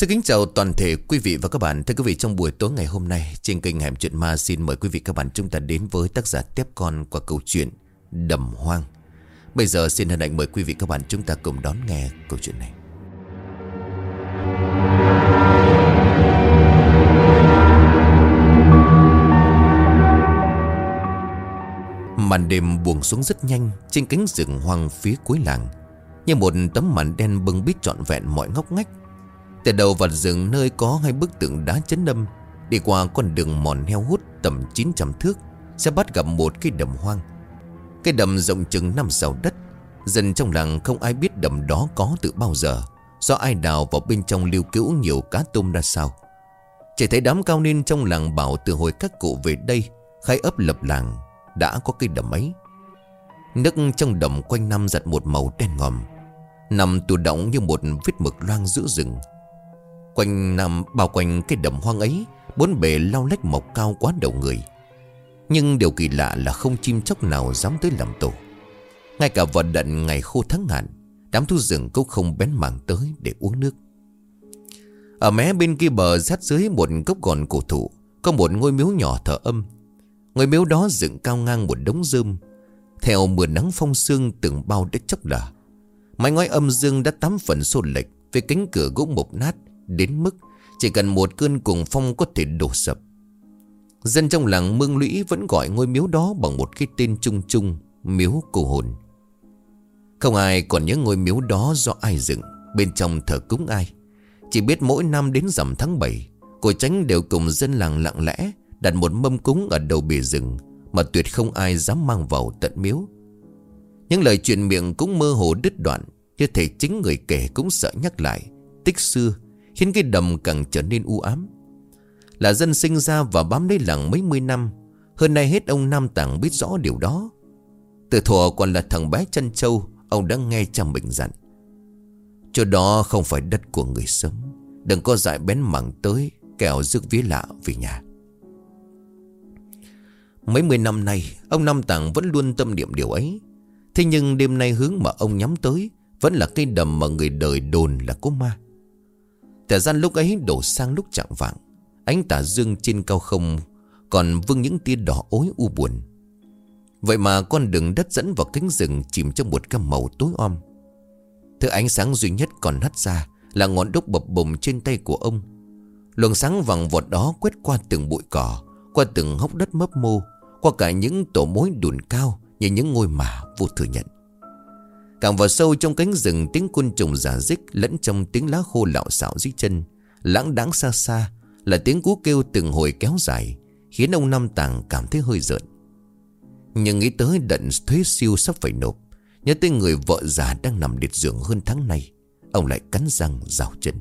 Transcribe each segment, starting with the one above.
Xin kính chào toàn thể quý vị và các bạn. Thưa quý vị, trong buổi tối ngày hôm nay trên kênh Hẻm Chuyện Ma xin mời quý vị các bạn chúng ta đến với tác giả Tép Con qua câu chuyện Đầm Hoang. Bây giờ xin hân hạnh mời quý vị các bạn chúng ta cùng đón nghe câu chuyện này. Màn đêm buông xuống rất nhanh trên cánh rừng hoang phía cuối làng, như một tấm màn đen bưng bít trọn vẹn mọi ngóc ngách. Từ đầu vào rừng nơi có hai bức tượng đá chấn âm, đi qua con đường mòn heo hút tầm 900 thước sẽ bắt gặp một cái đầm hoang. Cái đầm rộng chừng 5 sào đất. Dân trong làng không ai biết đầm đó có từ bao giờ, do ai đào vào bên trong lưu cữu nhiều cá tôm ra sao. Chỉ thấy đám cao niên trong làng bảo từ hồi các cụ về đây khai ấp lập làng đã có cái đầm ấy. Nước trong đầm quanh năm giặt một màu đen ngòm, nằm tù đọng như một vết mực loang giữa rừng. Bao quanh cái đầm hoang ấy, bốn bề lau lách mọc cao quá đầu người. Nhưng điều kỳ lạ là không chim chóc nào dám tới làm tổ. Ngay cả vào đận ngày khô tháng hạn, đám thú rừng cũng không bén mảng tới để uống nước. Ở mé bên kia bờ, sát dưới một gốc gòn cổ thụ, có một ngôi miếu nhỏ thờ âm. Ngôi miếu đó dựng cao ngang một đống rơm. Theo mưa nắng phong sương từng bao đã chốc lở. Mái ngói âm dương đã 8 phần xô lệch, với cánh cửa gỗ mục nát đến mức chỉ cần một cơn cuồng phong có thể đổ sập. Dân trong làng Mương Lũy vẫn gọi ngôi miếu đó bằng một cái tên chung chung: miếu cô hồn. Không ai còn nhớ ngôi miếu đó do ai dựng, bên trong thờ cúng ai. Chỉ biết mỗi năm đến rằm tháng 7, cô Chánh đều cùng dân làng lặng lẽ đặt một mâm cúng ở đầu bìa rừng, mà tuyệt không ai dám mang vào tận miếu. Những lời chuyện miệng cũng mơ hồ đứt đoạn, như thể chính người kể cũng sợ nhắc lại tích xưa, khiến cái đầm càng trở nên u ám. Là dân sinh ra và bám lấy làng mấy mươi năm, hơn nay hết ông Nam Tàng biết rõ điều đó. Từ thuở còn là thằng bé chân trâu, ông đã nghe cha mình dặn: chỗ đó không phải đất của người sống, đừng có dại bén mảng tới, kẻo rước vía lạ về nhà. Mấy mươi năm nay, ông Nam Tàng vẫn luôn tâm niệm điều ấy. Thế nhưng đêm nay hướng mà ông nhắm tới vẫn là cây đầm mà người đời đồn là có ma. Thời gian lúc ấy đổ sang lúc chạng vạng, ánh tà dương trên cao không còn vương những tia đỏ ối u buồn. Vậy mà con đường đất dẫn vào cánh rừng chìm trong một gam màu tối om. Thứ ánh sáng duy nhất còn hắt ra là ngọn đuốc bập bùng trên tay của ông. Luồng sáng vàng vọt đó quét qua từng bụi cỏ, qua từng hốc đất mấp mô, qua cả những tổ mối đùn cao như những ngôi mả vô thừa nhận. Càng vào sâu trong cánh rừng, tiếng côn trùng rả rích lẫn trong tiếng lá khô lạo xạo dưới chân, lãng đãng xa xa là tiếng cú kêu từng hồi kéo dài, khiến ông Nam Tàng cảm thấy hơi rợn. Nhưng nghĩ tới đận thuế siêu sắp phải nộp, nhớ tới người vợ già đang nằm liệt giường hơn tháng nay, ông lại cắn răng rào chân.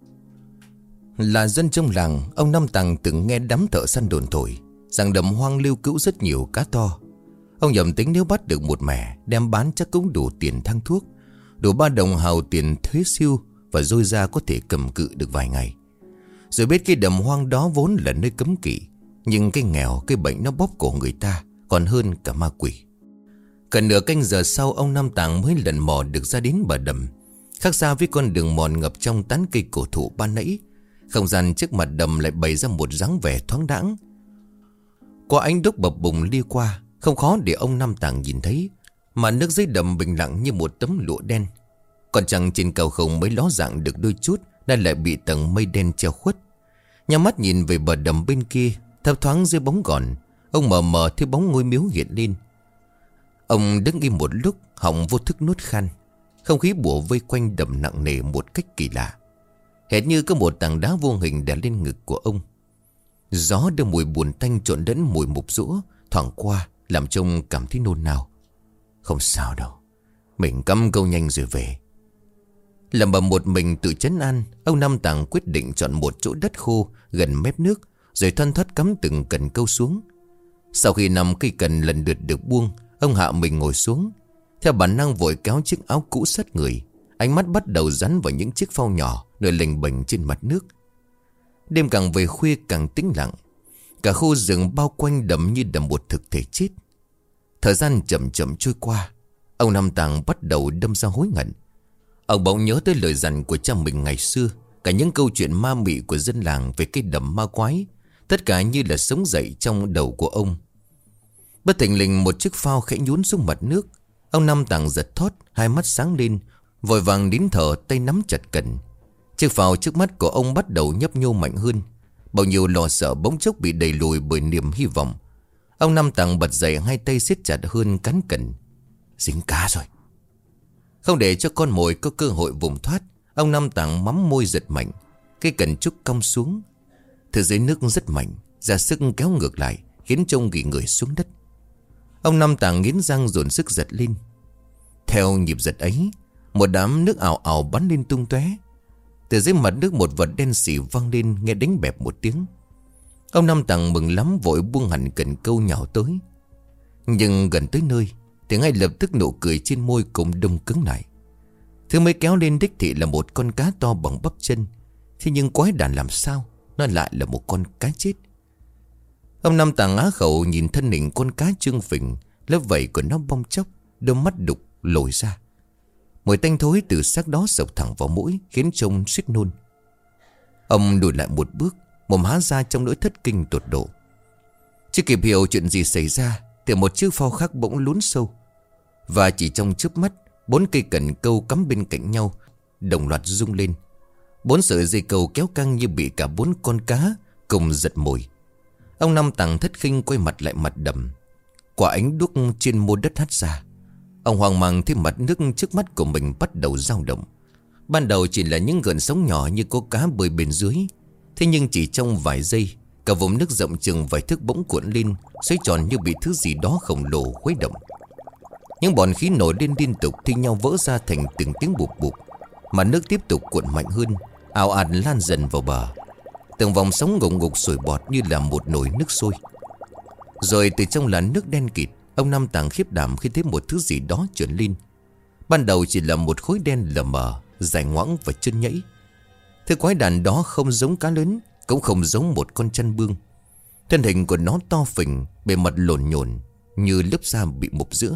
Là dân trong làng, ông Nam Tàng từng nghe đám thợ săn đồn thổi rằng đầm hoang lưu cữu rất nhiều cá to. Ông nhầm tính nếu bắt được một mẻ đem bán chắc cũng đủ tiền thang thuốc, đủ 3 đồng hào tiền thuế siêu, và dôi ra có thể cầm cự được vài ngày. Rồi biết cái đầm hoang đó vốn là nơi cấm kỵ, nhưng cái nghèo, cái bệnh nó bóp cổ người ta còn hơn cả ma quỷ. Cần nửa canh giờ sau, ông Nam Tàng mới lần mò được ra đến bờ đầm. Khác xa với con đường mòn ngập trong tán cây cổ thụ ban nãy, không gian trước mặt đầm lại bày ra một dáng vẻ thoáng đãng. Qua ánh đuốc bập bùng đi qua, không khó để ông Nam Tàng nhìn thấy mà nước dưới đầm bình lặng như một tấm lụa đen. Còn trăng trên cầu không mới ló dạng được đôi chút, nên lại bị tầng mây đen che khuất. Nhắm mắt nhìn về bờ đầm bên kia, thấp thoáng dưới bóng gòn, ông mờ mờ thấy bóng ngôi miếu hiện lên. Ông đứng im một lúc, họng vô thức nuốt khan. Không khí bủa vây quanh đầm nặng nề một cách kỳ lạ, hệt như có một tảng đá vô hình đè lên ngực của ông. Gió đưa mùi buồn tanh trộn lẫn mùi mục rũ thoảng qua, làm trông cảm thấy nôn nao. Không sao đâu, mình cắm câu nhanh rồi về. Lẩm bẩm một mình tự trấn an, ông Nam Tàng quyết định chọn một chỗ đất khô gần mép nước, rồi thoăn thoắt cắm từng cần câu xuống. Sau khi 5 cây cần lần lượt được buông, ông hạ mình ngồi xuống. Theo bản năng vội kéo chiếc áo cũ sát người, ánh mắt bắt đầu dán vào những chiếc phao nhỏ nổi lềnh bềnh trên mặt nước. Đêm càng về khuya càng tĩnh lặng, cả khu rừng bao quanh đầm như đầm một thực thể chết. Thời gian chậm chậm trôi qua, ông Nam Tàng bắt đầu đâm ra hối hận. Ông bỗng nhớ tới lời dặn của cha mình ngày xưa, Cả những câu chuyện ma mị của dân làng về cái đầm ma quái, tất cả như là sống dậy trong đầu của ông. Bất thình lình một chiếc phao khẽ nhún xuống mặt nước. Ông Năm Tàng giật thót, hai mắt sáng lên, vội vàng nín thở, tay nắm chặt cần. Chiếc phao trước mắt của ông bắt đầu nhấp nhô mạnh hơn. Bao nhiêu lo sợ bỗng chốc bị đẩy lùi bởi niềm hy vọng. Ông Năm Tàng bật dậy, hai tay siết chặt hơn cán cần. Dính cá rồi. Không để cho con mồi có cơ hội vùng thoát, ông Năm Tàng mắm môi giật mạnh. Cái cần trúc cong xuống. Từ dưới nước rất mạnh, ra sức kéo ngược lại, khiến trông gỉ người xuống đất. Ông Năm Tàng nghiến răng dồn sức giật lên. Theo nhịp giật ấy, một đám nước ào ào bắn lên tung tóe. Từ dưới mặt nước một vật đen xỉ vang lên, nghe đánh bẹp một tiếng. Ông Năm Tàng mừng lắm, vội buông hẳn cần câu nhào tới. Nhưng gần tới nơi thì ngay lập tức nụ cười trên môi cũng đông cứng lại. Thứ mới kéo lên đích thị là một con cá to bằng bắp chân. Thế nhưng quái đản làm sao nó lại là một con cá chết. Ông Năm Tàng á khẩu nhìn thân hình con cá trương phình, lớp vảy của nó bong chóc, đôi mắt đục lồi ra. Mùi tanh thối từ xác đó sộc thẳng vào mũi, khiến trông suýt nôn. Ông lùi lại một bước, mồm há ra trong nỗi thất kinh tột độ. Chưa kịp hiểu chuyện gì xảy ra thì một chiếc phao khác bỗng lún sâu. Và chỉ trong chớp mắt, 4 cây cần câu cắm bên cạnh nhau đồng loạt rung lên. 4 sợi dây câu kéo căng như bị cả 4 con cá cùng giật mồi. Ông Năm Tàng thất khinh quay mặt lại mặt đầm. Quả ánh đuốc trên mô đất hắt ra. Ông hoang mang thấy mặt nước trước mắt của mình bắt đầu dao động. Ban đầu chỉ là những gợn sóng nhỏ như có cá bơi bên dưới. Thế nhưng chỉ trong vài giây, cả vùng nước rộng chừng vài thước bỗng cuộn lên, xoay tròn như bị thứ gì đó khổng lồ khuấy động. Những bọt khí nổi lên liên tục thi nhau vỡ ra thành từng tiếng bụp bụp. Mà nước tiếp tục cuộn mạnh hơn, ào ạt lan dần vào bờ. Từng vòng sóng ngục ngục sủi bọt như là một nồi nước sôi. Rồi từ trong làn nước đen kịt, ông Năm Tàng khiếp đảm khi thấy một thứ gì đó trườn lên. Ban đầu chỉ là một khối đen lờ mờ, dài ngoãng và chân nhẫy. Thứ quái đản đó không giống cá lớn, cũng không giống một con chăn bương. Thân hình của nó to phình, bề mặt lổn nhổn như lớp da bị mục giữa.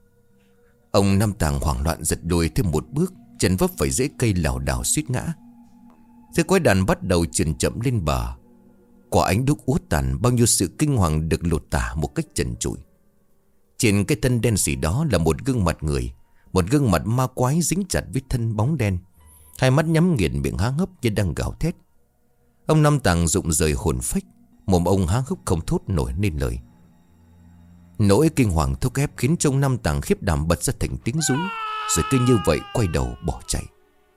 Ông Năm Tàng hoảng loạn giật lùi thêm một bước, chân vấp phải rễ cây lảo đảo suýt ngã. Thứ quái đản bắt đầu chậm chậm lên bờ. Quả ánh đuốc úa tàn, bao nhiêu sự kinh hoàng được lột tả một cách trần trụi. Trên cái thân đen xỉ đó là một gương mặt người, một gương mặt ma quái dính chặt với thân bóng đen. Hai mắt nhắm nghiền, miệng há hốc như đang gào thét. Ông Năm Tàng rụng rời hồn phách, mồm ông há hốc không thốt nổi nên lời. Nỗi kinh hoàng thúc ép khiến trong Năm Tàng khiếp đảm bật ra thành tiếng rú, rồi cứ như vậy quay đầu bỏ chạy.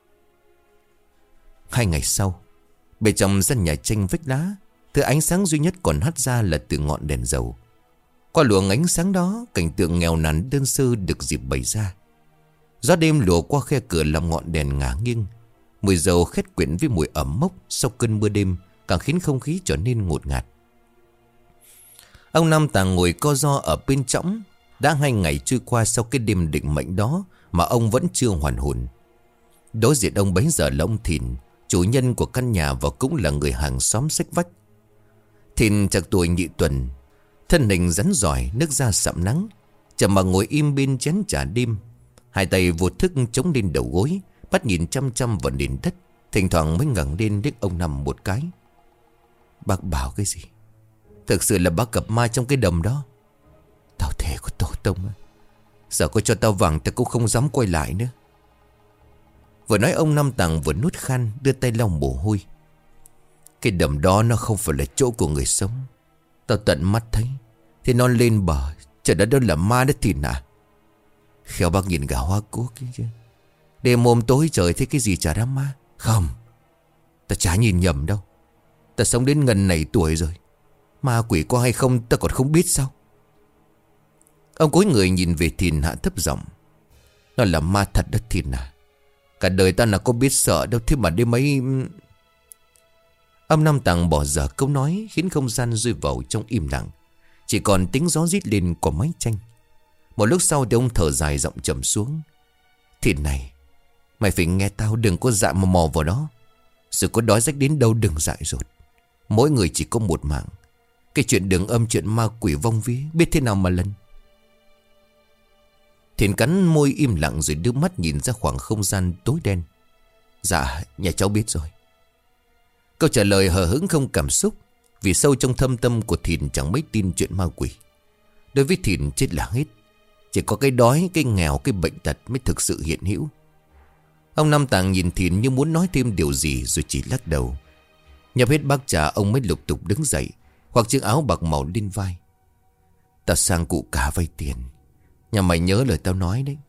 2 ngày sau, bên trong gian nhà tranh vách đá, thứ ánh sáng duy nhất còn hắt ra là từ ngọn đèn dầu. Qua luồng ánh sáng đó, cảnh tượng nghèo nàn đơn sơ được dịp bày ra. Gió đêm lùa qua khe cửa làm ngọn đèn ngả nghiêng. Mùi dầu khét quyện với mùi ẩm mốc sau cơn mưa đêm càng khiến không khí trở nên ngột ngạt. Ông Năm Tàng ngồi co ro ở bên trõng. Đã 2 ngày trôi qua sau cái đêm định mệnh đó mà ông vẫn chưa hoàn hồn. Đối diện ông bấy giờ là ông Thìn, chủ nhân của căn nhà và cũng là người hàng xóm xích vách. Thìn chạc tuổi nhị tuần, thân hình rắn giỏi, nước da sạm nắng, chậm mà ngồi im bên chén trà đêm. Hai tay vô thức chống lên đầu gối, mắt nhìn chăm chăm vào nền đất, thỉnh thoảng mới ngẩng lên liếc ông Năm một cái. Bác bảo cái gì? Thực sự là bác gặp ma trong cái đầm đó. Tao thề của tổ tông á, giờ có cho tao vàng tao cũng không dám quay lại nữa. Vừa nói ông Năm Tàng vừa nuốt khan, đưa tay lau mồ hôi. Cái đầm đó nó không phải là chỗ của người sống. Tao tận mắt thấy. Thì nó lên bờ, trời đất đâu là ma đất thìn à. Khéo bác nhìn gà hoa cuốc kia chứ. Đêm hôm tối trời thấy cái gì chả đám ma. Không, ta chả nhìn nhầm đâu. Ta sống đến gần này tuổi rồi, ma quỷ có hay không ta còn không biết sao. Ông cúi người nhìn về Thìn, hạ thấp giọng. Nó là ma thật đất Thìn à. Cả đời ta nào có biết sợ đâu. Thế mà đêm ấy... Ông Năm Tàng bỏ dở câu nói, khiến không gian rơi vào trong im lặng. Chỉ còn tiếng gió rít lên qua mái tranh. Một lúc sau thì ông thở dài, giọng trầm xuống. Thìn này, mày phải nghe tao, đừng có dạ mà mò vào đó. Rồi có đói rách đến đâu đừng dại dột. Mỗi người chỉ có một mạng. Cái chuyện đường âm, chuyện ma quỷ vong vía, biết thế nào mà lần. Thìn cắn môi im lặng rồi đưa mắt nhìn ra khoảng không gian tối đen. Dạ, nhà cháu biết rồi. Câu trả lời hờ hững không cảm xúc, vì sâu trong thâm tâm của Thìn chẳng mấy tin chuyện ma quỷ. Đối với Thìn chết là hết. Chỉ có cái đói, cái nghèo, cái bệnh tật mới thực sự hiện hữu. Ông Năm Tàng nhìn Thìn như muốn nói thêm điều gì rồi chỉ lắc đầu. Nhập hết bát trà, ông mới lục tục đứng dậy, khoác chiếc áo bạc màu lên vai. Tao sang cụ cả vay tiền, nhà mày nhớ lời tao nói đấy.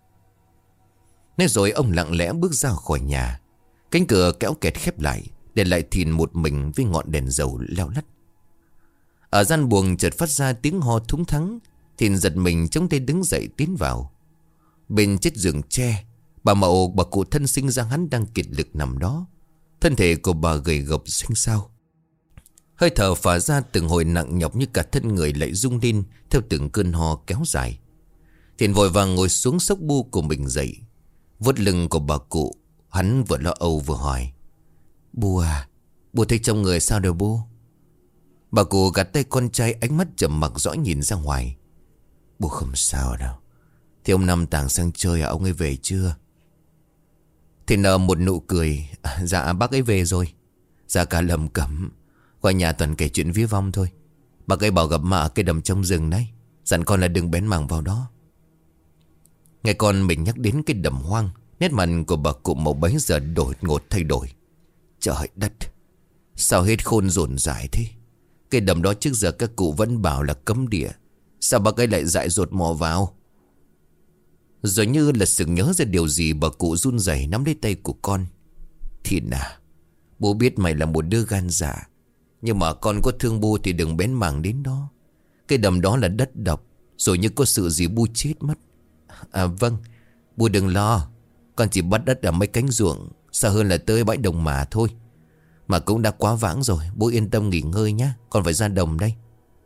Nói rồi ông lặng lẽ bước ra khỏi nhà. Cánh cửa kéo kẹt khép lại, để lại Thìn một mình với ngọn đèn dầu leo lắt. Ở gian buồng chợt phát ra tiếng ho thúng thắng. Thìn giật mình chống tay đứng dậy tiến vào. Bên chiếc giường tre, bà Mậu, bà cụ thân sinh ra hắn đang kiệt lực nằm đó. Thân thể của bà gầy gộc xanh xao. Hơi thở phả ra từng hồi nặng nhọc, như cả thân người lại rung lên theo từng cơn ho kéo dài. Thìn vội vàng ngồi xuống xốc bu của mình dậy. Vuốt lưng của bà cụ, hắn vừa lo âu vừa hỏi: Bu à, bu thấy trong người sao rồi bu? Bà cụ gạt tay con trai, ánh mắt trầm mặc dõi nhìn ra ngoài. Bu không sao đâu. Thì ông Năm Tàng sang chơi à, ông ấy về chưa? Thì nở một nụ cười. Dạ bác ấy về rồi. Dạ cả lầm cẩm. Qua nhà toàn kể chuyện vía vong thôi. Bác ấy bảo gặp mẹ ở cái đầm trong rừng đấy, dặn con là đừng bén mảng vào đó. Nghe con mình nhắc đến cái đầm hoang, nét mặt của bà cụ Mậu bấy giờ đột ngột thay đổi. Trời đất, sao hết khôn dồn dại thế? Cái đầm đó trước giờ các cụ vẫn bảo là cấm địa, sao bác ấy lại dại dột mò vào? Rồi như là sực nhớ ra điều gì, bà cụ run rẩy nắm lấy tay của con. Thìn à, bố biết mày là một đứa gan dạ, nhưng mà con có thương bu thì đừng bén mảng đến đó. Cái đầm đó là đất độc, rồi như có sự gì bu chết mất. À vâng, bu đừng lo. Con chỉ bắt đất ở mấy cánh ruộng, xa hơn là tới bãi đồng mà thôi. Mà cũng đã quá vãng rồi, bố yên tâm nghỉ ngơi nhé, con phải ra đồng đây.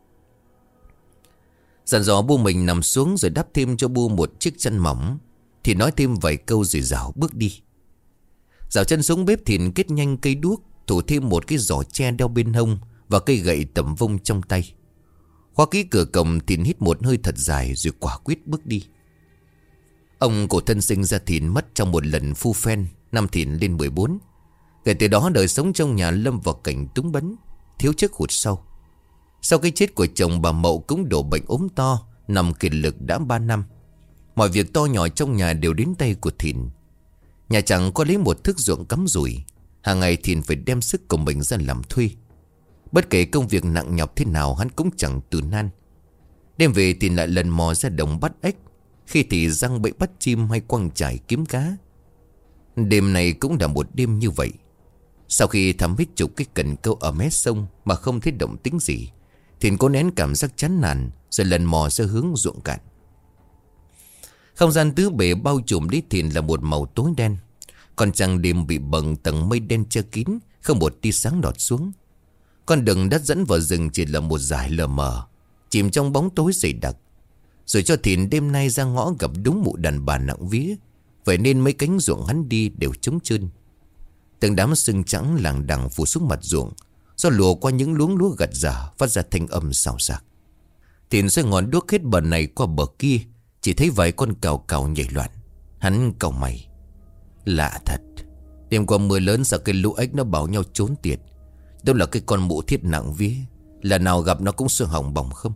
Dặn dò bu mình nằm xuống rồi đắp thêm cho bu một chiếc chăn mỏng. Thì nói thêm vài câu rồi Dảo bước đi. Dảo chân xuống bếp Thìn kết nhanh cây đuốc, thủ thêm một cái giỏ tre đeo bên hông và cây gậy tẩm vông trong tay. Khóa kỹ cửa cổng, Thìn hít một hơi thật dài rồi quả quyết bước đi. Ông cổ thân sinh ra Thìn mất trong một lần phu phen, năm Thìn lên 14. Kể từ đó đời sống trong nhà lâm vào cảnh túng bấn, thiếu trước hụt sau. Sau cái chết của chồng, bà Mậu cũng đổ bệnh ốm to, nằm kiệt lực đã 3 năm. Mọi việc to nhỏ trong nhà đều đến tay của Thìn. Nhà chẳng có lấy một thước ruộng cắm rủi. Hàng ngày Thìn phải đem sức của mình ra làm thuê. Bất kể công việc nặng nhọc thế nào, hắn cũng chẳng từ nan. Đêm về Thìn lại lần mò ra đồng bắt ếch, khi thì giăng bẫy bắt chim hay quăng chải kiếm cá. Đêm này cũng là một đêm như vậy. Sau khi thăm hết chục cái cần câu ở mé sông mà không thấy động tĩnh gì, Thìn cố nén cảm giác chán nản rồi lần mò ra hướng ruộng cạn. Không gian tứ bề bao trùm lấy Thìn là một màu tối đen. Còn trăng đêm bị bầng tầng mây đen che kín, không một tia sáng đọt xuống. Con đường đất dẫn vào rừng chỉ là một dải lờ mờ, chìm trong bóng tối dày đặc. Rồi cho Thìn đêm nay ra ngõ gặp đúng mụ đàn bà nặng vía. Vậy nên mấy cánh ruộng hắn đi đều trống trơn. Từng đám sương trắng lảng đảng phủ xuống mặt ruộng, do lùa qua những luống lúa gặt giả phát ra thanh âm xào xạc. Thìn xoay ngọn đuốc hết bờ này qua bờ kia, chỉ thấy vài con cào cào nhảy loạn. Hắn cau mày. Lạ thật, đêm qua mưa lớn sao cái lũ ếch nó bảo nhau trốn tiệt. Đâu là cái con mụ thiết nặng vía, là nào gặp nó cũng sương hỏng bỏng không.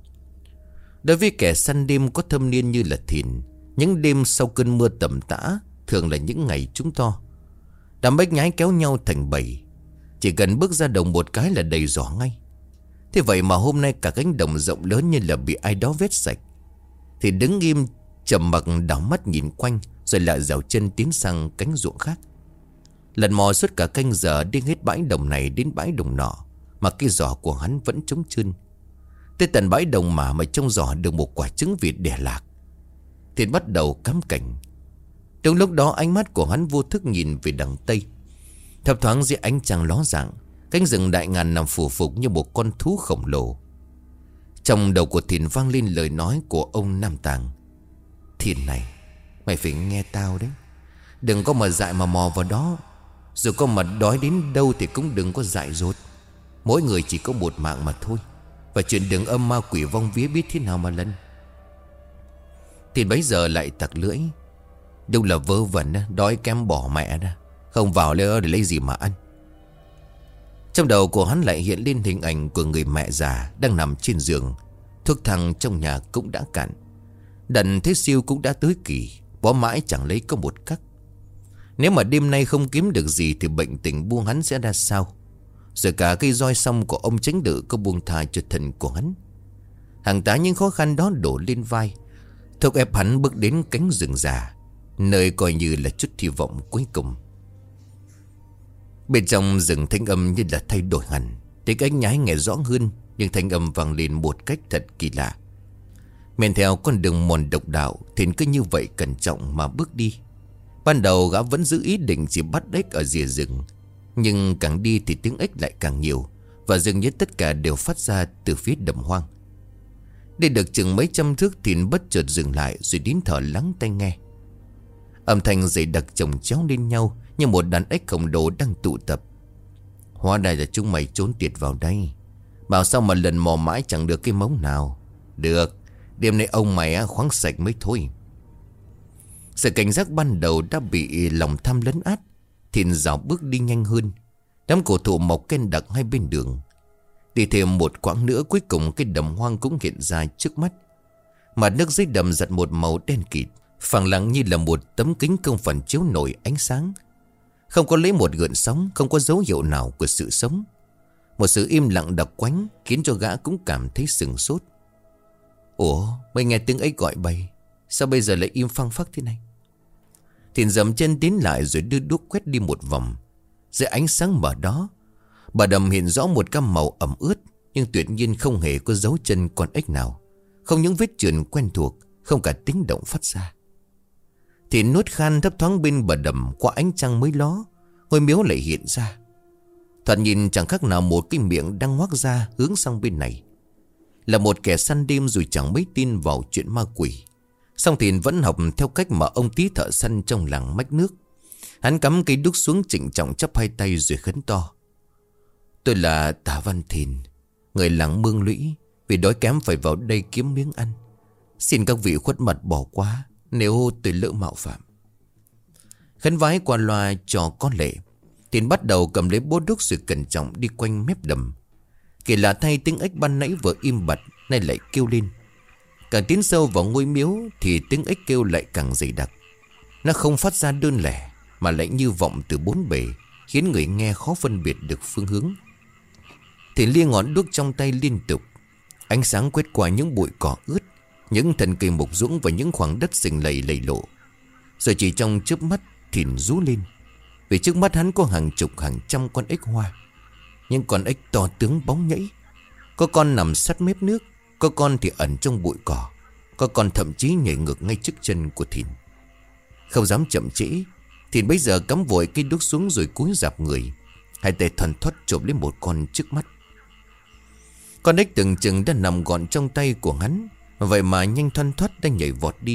Đối với kẻ săn đêm có thâm niên như là Thìn, những đêm sau cơn mưa tầm tã thường là những ngày trúng to. Đám ếch nhái kéo nhau thành bầy, chỉ cần bước ra đồng một cái là đầy giỏ ngay. Thế vậy mà hôm nay cả cánh đồng rộng lớn như là bị ai đó vét sạch. Thì đứng im trầm mặc đảo mắt nhìn quanh, rồi lại dạo chân tiến sang cánh ruộng khác. Lần mò suốt cả canh giờ, đi hết bãi đồng này đến bãi đồng nọ, mà cái giỏ của hắn vẫn trống trơn. Tới tận bãi đồng mà trong giỏ được một quả trứng vịt đẻ lạc. Thìn bắt đầu cắm cảnh. Trong lúc đó ánh mắt của hắn vô thức nhìn về đằng tây. Thấp thoáng dưới ánh trăng ló dạng, cánh rừng đại ngàn nằm phủ phục như một con thú khổng lồ. Trong đầu của Thìn vang lên lời nói của ông Nam Tàng. Thìn này, mày phải nghe tao đấy. Đừng có mà dại mà mò vào đó. Dù có mà đói đến đâu thì cũng đừng có dại dột. Mỗi người chỉ có một mạng mà thôi. Và chuyện đường âm ma quỷ vong vía biết thế nào mà lần. Thìn bấy giờ lại tặc lưỡi. Đâu là vớ vẩn, đói kém bỏ mẹ ra, không vào lỡ để lấy gì mà ăn. Trong đầu của hắn lại hiện lên hình ảnh của người mẹ già đang nằm trên giường. Thuốc thang trong nhà cũng đã cạn. Đần thế siêu cũng đã tới kỳ, bó mãi chẳng lấy có một cắc. Nếu mà đêm nay không kiếm được gì thì bệnh tình buông hắn sẽ ra sao? Rồi cả cây roi xong của ông tránh đự có buông tha cho thần của hắn. Hàng tá những khó khăn đó đổ lên vai, thúc ép hắn bước đến cánh rừng già, nơi coi như là chút hy vọng cuối cùng. Bên trong rừng thanh âm như là thay đổi hẳn. Tiếng ánh nhái nghe rõ hơn, nhưng thanh âm vang lên một cách thật kỳ lạ. Men theo con đường mòn độc đạo, Thìn cứ như vậy cẩn trọng mà bước đi. Ban đầu gã vẫn giữ ý định chỉ bắt ếch ở rìa rừng, nhưng càng đi thì tiếng ếch lại càng nhiều, và dường như tất cả đều phát ra từ phía đầm hoang. Đi được chừng mấy trăm thước, Thìn bất chợt dừng lại rồi nín thở lắng tai nghe. Âm thanh dày đặc chồng chéo lên nhau như một đàn ếch khổng lồ đang tụ tập. Hóa ra là chúng mày trốn tiệt vào đây. Bảo sao mà lần mò mãi chẳng được cái mống nào. Được, đêm nay ông mày khoáng sạch mới thôi. Sự cảnh giác ban đầu đã bị lòng tham lấn át. Thìn dạo bước đi nhanh hơn. Đám cổ thụ mọc ken đặc hai bên đường. Đi thêm một quãng nữa, cuối cùng cái đầm hoang cũng hiện ra trước mắt. Mặt nước dưới đầm giật một màu đen kịt, phẳng lặng như là một tấm kính không phản chiếu nổi ánh sáng. Không có lấy một gợn sóng, không có dấu hiệu nào của sự sống. Một sự im lặng đặc quánh khiến cho gã cũng cảm thấy sừng sốt. Ủa, mày nghe tiếng ấy gọi bay, sao bây giờ lại im phăng phắc thế này? Thìn dậm chân tiến lại rồi đưa đuốc quét đi một vòng. Dưới ánh sáng mở đó, bà đầm hiện rõ một cam màu ẩm ướt, nhưng tuyệt nhiên không hề có dấu chân con ếch nào. Không những vết trườn quen thuộc, không cả tiếng động phát ra. Thìn nuốt khan thấp thoáng bên bờ đầm, qua ánh trăng mới ló, ngôi miếu lại hiện ra. Thoạt nhìn chẳng khác nào một cái miệng đang ngoác ra hướng sang bên này. Là một kẻ săn đêm rồi chẳng mấy tin vào chuyện ma quỷ. Song Thìn vẫn học theo cách mà ông tí thợ săn trong làng mách nước. Hắn cắm cây đúc xuống trịnh trọng chắp hai tay rồi khấn to. Tôi là Tả Văn Thìn, người làng Mương Lũy, vì đói kém phải vào đây kiếm miếng ăn. Xin các vị khuất mặt bỏ qua nếu tôi lỡ mạo phạm. Khấn vái qua loa cho có lệ, Thìn bắt đầu cầm lấy bó đuốc rồi cẩn trọng đi quanh mép đầm. Kỳ lạ thay, tiếng ếch ban nãy vừa im bặt nay lại kêu lên. Càng tiến sâu vào ngôi miếu thì tiếng ếch kêu lại càng dày đặc. Nó không phát ra đơn lẻ mà lại như vọng từ bốn bề, khiến người nghe khó phân biệt được phương hướng. Thìn lia ngọn đuốc trong tay liên tục. Ánh sáng quét qua những bụi cỏ ướt, những thân cây mục ruỗng và những khoảng đất sình lầy lầy lộ. Rồi chỉ trong chớp mắt, Thìn rú lên. Vì trước mắt hắn có hàng chục hàng trăm con ếch hoa. Những con ếch to tướng bóng nhảy. Có con nằm sát mép nước, có con thì ẩn trong bụi cỏ, có con thậm chí nhảy ngược ngay trước chân của Thìn. Không dám chậm trễ, Thìn bây giờ cắm vội cây đuốc xuống rồi cúi rạp người, hai tay thoăn thoắt chộp lấy một con trước mắt. Con ếch tưởng chừng đã nằm gọn trong tay của hắn, vậy mà nhanh thoăn thoắt đã nhảy vọt đi.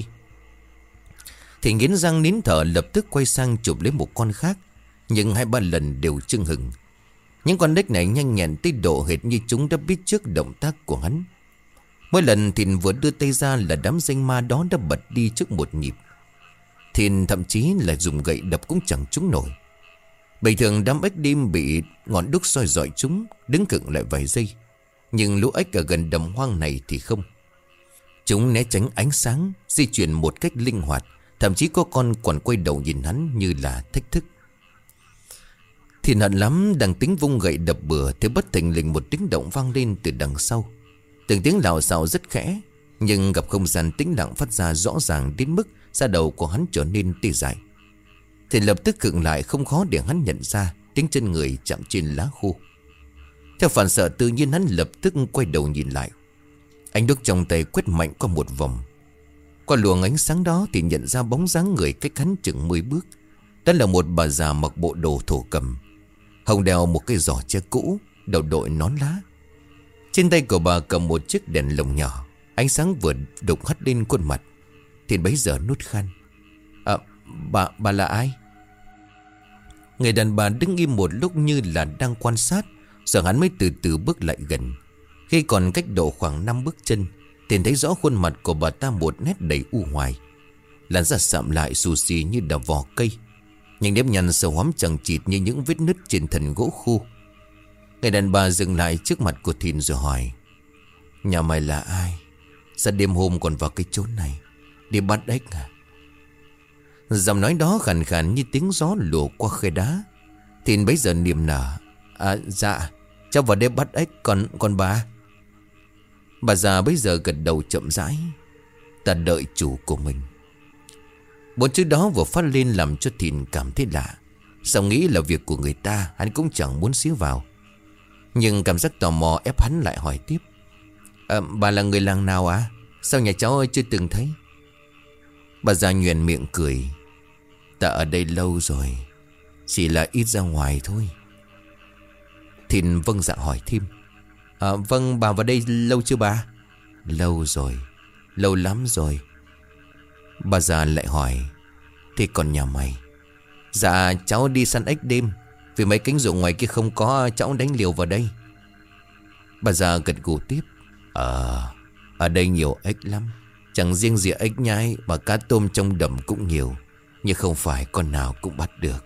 Thìn nghiến răng nín thở, lập tức quay sang chụp lấy một con khác, nhưng 2-3 lần đều chưng hừng. Những con ếch này nhanh nhẹn tới độ hệt như chúng đã biết trước động tác của hắn. Mỗi lần Thìn vừa đưa tay ra là đám danh ma đó đã bật đi trước một nhịp. Thìn thậm chí là dùng gậy đập cũng chẳng trúng nổi. Bình thường đám ếch đêm bị ngọn đuốc soi rọi chúng đứng cựng lại vài giây, nhưng lũ ếch ở gần đầm hoang này thì không. Chúng né tránh ánh sáng, di chuyển một cách linh hoạt, thậm chí có con còn quay đầu nhìn hắn như là thách thức. Thìn hận lắm, đang tính vung gậy đập bừa thì bất thình lình một tiếng động vang lên từ đằng sau. Từng tiếng lạo xạo rất khẽ, nhưng gặp không gian tĩnh lặng phát ra rõ ràng đến mức da đầu của hắn trở nên tê dại. Thìn lập tức khựng lại, không khó để hắn nhận ra tiếng chân người chạm trên lá khô. Theo phản xạ tự nhiên, hắn lập tức quay đầu nhìn lại. Ánh đuốc trong tay quét mạnh qua một vòng. Qua luồng ánh sáng đó thì nhận ra bóng dáng người cách hắn chừng 10 bước. Đó là một bà già mặc bộ đồ thổ cầm, hồng đeo một cây giỏ tre cũ, đầu đội nón lá. Trên tay của bà cầm một chiếc đèn lồng nhỏ. Ánh sáng vừa đục hắt lên khuôn mặt. Thì bấy giờ nuốt khan. Bà là ai? Người đàn bà đứng im một lúc như là đang quan sát, rồi hắn mới từ từ bước lại gần. Khi còn cách độ khoảng 5 bước chân, Thìn thấy rõ khuôn mặt của bà ta một nét đầy u hoài. Làn da sạm lại xù xì như đào vỏ cây, những nếp nhăn sâu hoắm chằng chịt như những vết nứt trên thân gỗ khô. Người đàn bà dừng lại trước mặt của Thìn rồi hỏi: Nhà mày là ai? Sao đêm hôm còn vào cái chốn này? Đi bắt ếch à? Giọng nói đó khàn khàn như tiếng gió lùa qua khe đá. Thìn bấy giờ niềm nở: Dạ cháu vào đây bắt ếch. Còn bà? Bà già bấy giờ gật đầu chậm rãi: Ta đợi chủ của mình. Bốn chữ đó vừa phát lên làm cho Thìn cảm thấy lạ. Sao nghĩ là việc của người ta, hắn cũng chẳng muốn xía vào. Nhưng cảm giác tò mò ép hắn lại hỏi tiếp: Bà là người làng nào à? Sao nhà cháu ơi chưa từng thấy? Bà già nhoẻn miệng cười: Ta ở đây lâu rồi, chỉ là ít ra ngoài thôi. Thìn vâng dạ hỏi thêm: Vâng, bà vào đây lâu chưa bà? Lâu rồi, lâu lắm rồi. Bà già lại hỏi: Thế còn nhà mày? Dạ cháu đi săn ếch đêm, vì mấy cánh ruộng ngoài kia không có, cháu đánh liều vào đây. Bà già gật gù tiếp: Ở đây nhiều ếch lắm. Chẳng riêng gì ếch nhái mà cá tôm trong đầm cũng nhiều, nhưng không phải con nào cũng bắt được.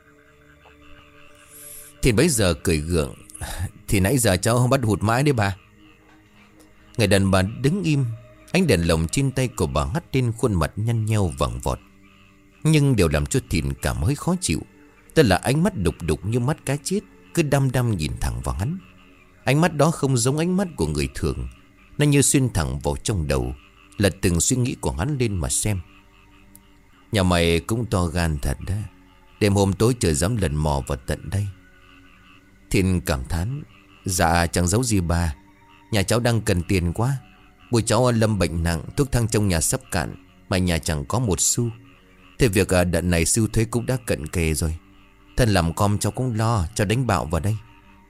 Thì bấy giờ cười gượng: Thì nãy giờ cháu không bắt hụt mãi đấy bà. Người đàn bà đứng im. Ánh đèn lồng trên tay của bà hắt lên khuôn mặt nhăn nheo vàng vọt. Nhưng điều làm cho Thìn cảm hơi khó chịu, tức là ánh mắt đục đục như mắt cá chết, cứ đăm đăm nhìn thẳng vào hắn. Ánh mắt đó không giống ánh mắt của người thường. Nó như xuyên thẳng vào trong đầu, lật từng suy nghĩ của hắn lên mà xem. Nhà mày cũng to gan thật đó. Đêm hôm tối trời dám lần mò vào tận đây. Thìn cảm thán: Dạ chẳng giấu gì bà, nhà cháu đang cần tiền quá. Bố cháu lâm bệnh nặng, thuốc thang trong nhà sắp cạn, mà nhà chẳng có một xu. Thế việc đợt này sưu thuế cũng đã cận kề rồi. Thân làm con cháu cũng lo cho đánh bạo vào đây.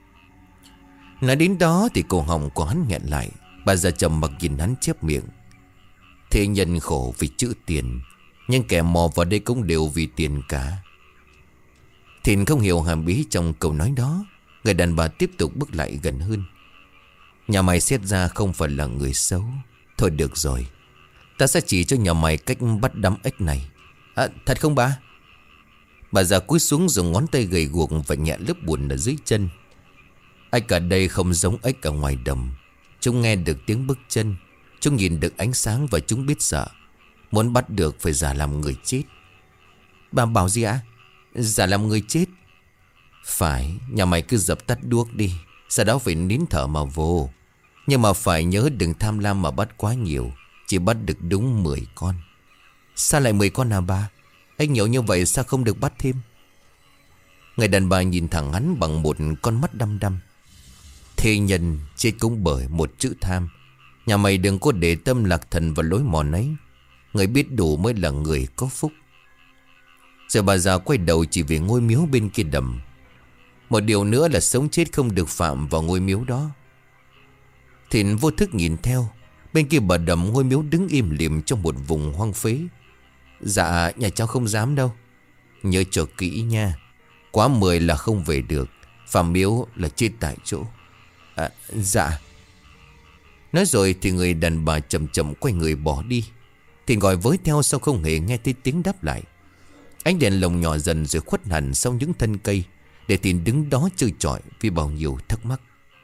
Nói đến đó thì cổ họng của hắn nghẹn lại. Bà già trầm mặc nhìn hắn chép miệng: Thế nhân khổ vì chữ tiền, nhưng kẻ mò vào đây cũng đều vì tiền cả. Thìn không hiểu hàm ý trong câu nói đó. Người đàn bà tiếp tục bước lại gần hơn: Nhà mày xét ra không phải là người xấu. Thôi được rồi, ta sẽ chỉ cho nhà mày cách bắt đám ếch này. Thật không bà? Bà già cúi xuống dùng ngón tay gầy guộc và nhẹ lớp bùn ở dưới chân. Ếch ở đây không giống ếch ở ngoài đầm. Chúng nghe được tiếng bước chân, chúng nhìn được ánh sáng và chúng biết sợ. Muốn bắt được phải giả làm người chết. Bà bảo gì ạ? Giả làm người chết? Phải, nhà mày cứ dập tắt đuốc đi, sau đó phải nín thở mà vô. Nhưng mà phải nhớ đừng tham lam mà bắt quá nhiều. Chỉ bắt được đúng 10 con. Sao lại 10 con hả bà? Anh nhiều như vậy sao không được bắt thêm? Người đàn bà nhìn thẳng hắn bằng một con mắt đăm đăm: Thế nhân chết cũng bởi một chữ tham. Nhà mày đừng có để tâm lạc thần vào lối mòn ấy. Người biết đủ mới là người có phúc. Giờ bà già quay đầu chỉ về ngôi miếu bên kia đầm. Một điều nữa là sống chết không được phạm vào ngôi miếu đó. Thìn vô thức nhìn theo. Bên kia bờ đầm ngôi miếu đứng im lìm trong một vùng hoang phế. Dạ nhà cháu không dám đâu. Nhớ cho kỹ nha, quá 10 là không về được. Phạm miếu là chết tại chỗ. Dạ. Nói rồi thì người đàn bà chậm chậm quay người bỏ đi. Thìn gọi với theo sao không hề nghe thấy tiếng đáp lại. Ánh đèn lồng nhỏ dần rồi khuất hẳn sau những thân cây, để Thìn đứng đó trơ trọi vì bao nhiêu thắc mắc.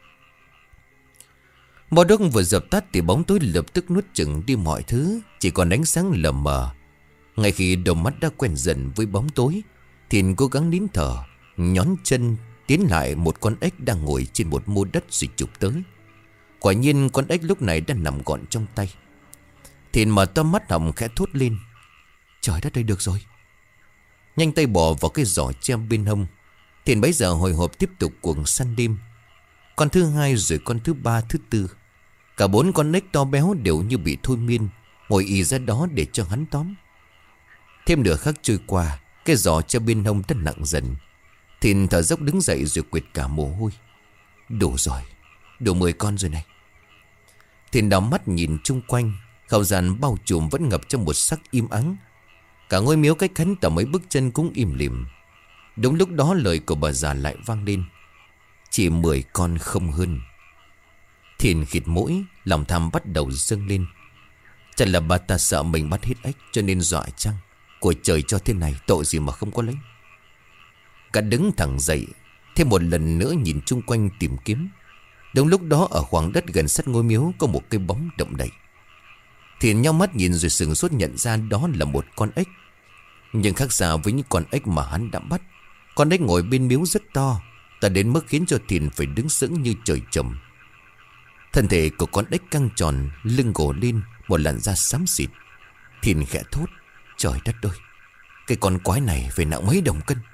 Bó đuốc vừa dập tắt thì bóng tối lập tức nuốt chửng đi mọi thứ, chỉ còn ánh sáng lờ mờ. Ngay khi đôi mắt đã quen dần với bóng tối, Thìn cố gắng nín thở, nhón chân tiến lại một con ếch đang ngồi trên một mô đất rồi chụp tới. Quả nhiên con ếch lúc này đã nằm gọn trong tay. Thìn mở to mắt họng khẽ thốt lên: Trời đất ơi, được rồi. Nhanh tay bỏ vào cái giỏ treo bên hông. Thìn bấy giờ hồi hộp tiếp tục cuộc săn đêm. Con thứ hai rồi con thứ ba, thứ tư. Cả 4 con ếch to béo đều như bị thôi miên, ngồi ì ra đó để cho hắn tóm. Thêm nửa khắc trôi qua, cái giỏ treo bên hông đã nặng dần. Thìn thở dốc đứng dậy rồi quệt cả mồ hôi. Đủ rồi, đủ 10 con rồi này. Thìn đảo mắt nhìn chung quanh. Không gian bao trùm vẫn ngập trong một sắc im ắng. Cả ngôi miếu cách hắn tầm mấy bước chân cũng im lìm. Đúng lúc đó lời của bà già lại vang lên: Chỉ 10 con không hơn. Thìn khịt mũi, lòng tham bắt đầu dâng lên. Chắc là bà ta sợ mình bắt hết ếch cho nên dọa chăng? Của trời cho thế này tội gì mà không có lấy. Cả đứng thẳng dậy, Thêm một lần nữa nhìn chung quanh tìm kiếm. Đúng lúc đó ở khoảng đất gần sát ngôi miếu có một cái bóng động đậy. Thiện nhau mắt nhìn rồi sửng sốt nhận ra đó là một con ếch. Nhưng khác xa với những con ếch mà hắn đã bắt, con ếch ngồi bên miếu rất to, đến mức khiến cho Thiện phải đứng sững như trời trồng. Thân thể của con ếch căng tròn, lưng gồ lên, một làn da xám xịt. Thiện khẽ thốt: trời đất ơi, cái con quái này phải nặng mấy đồng cân.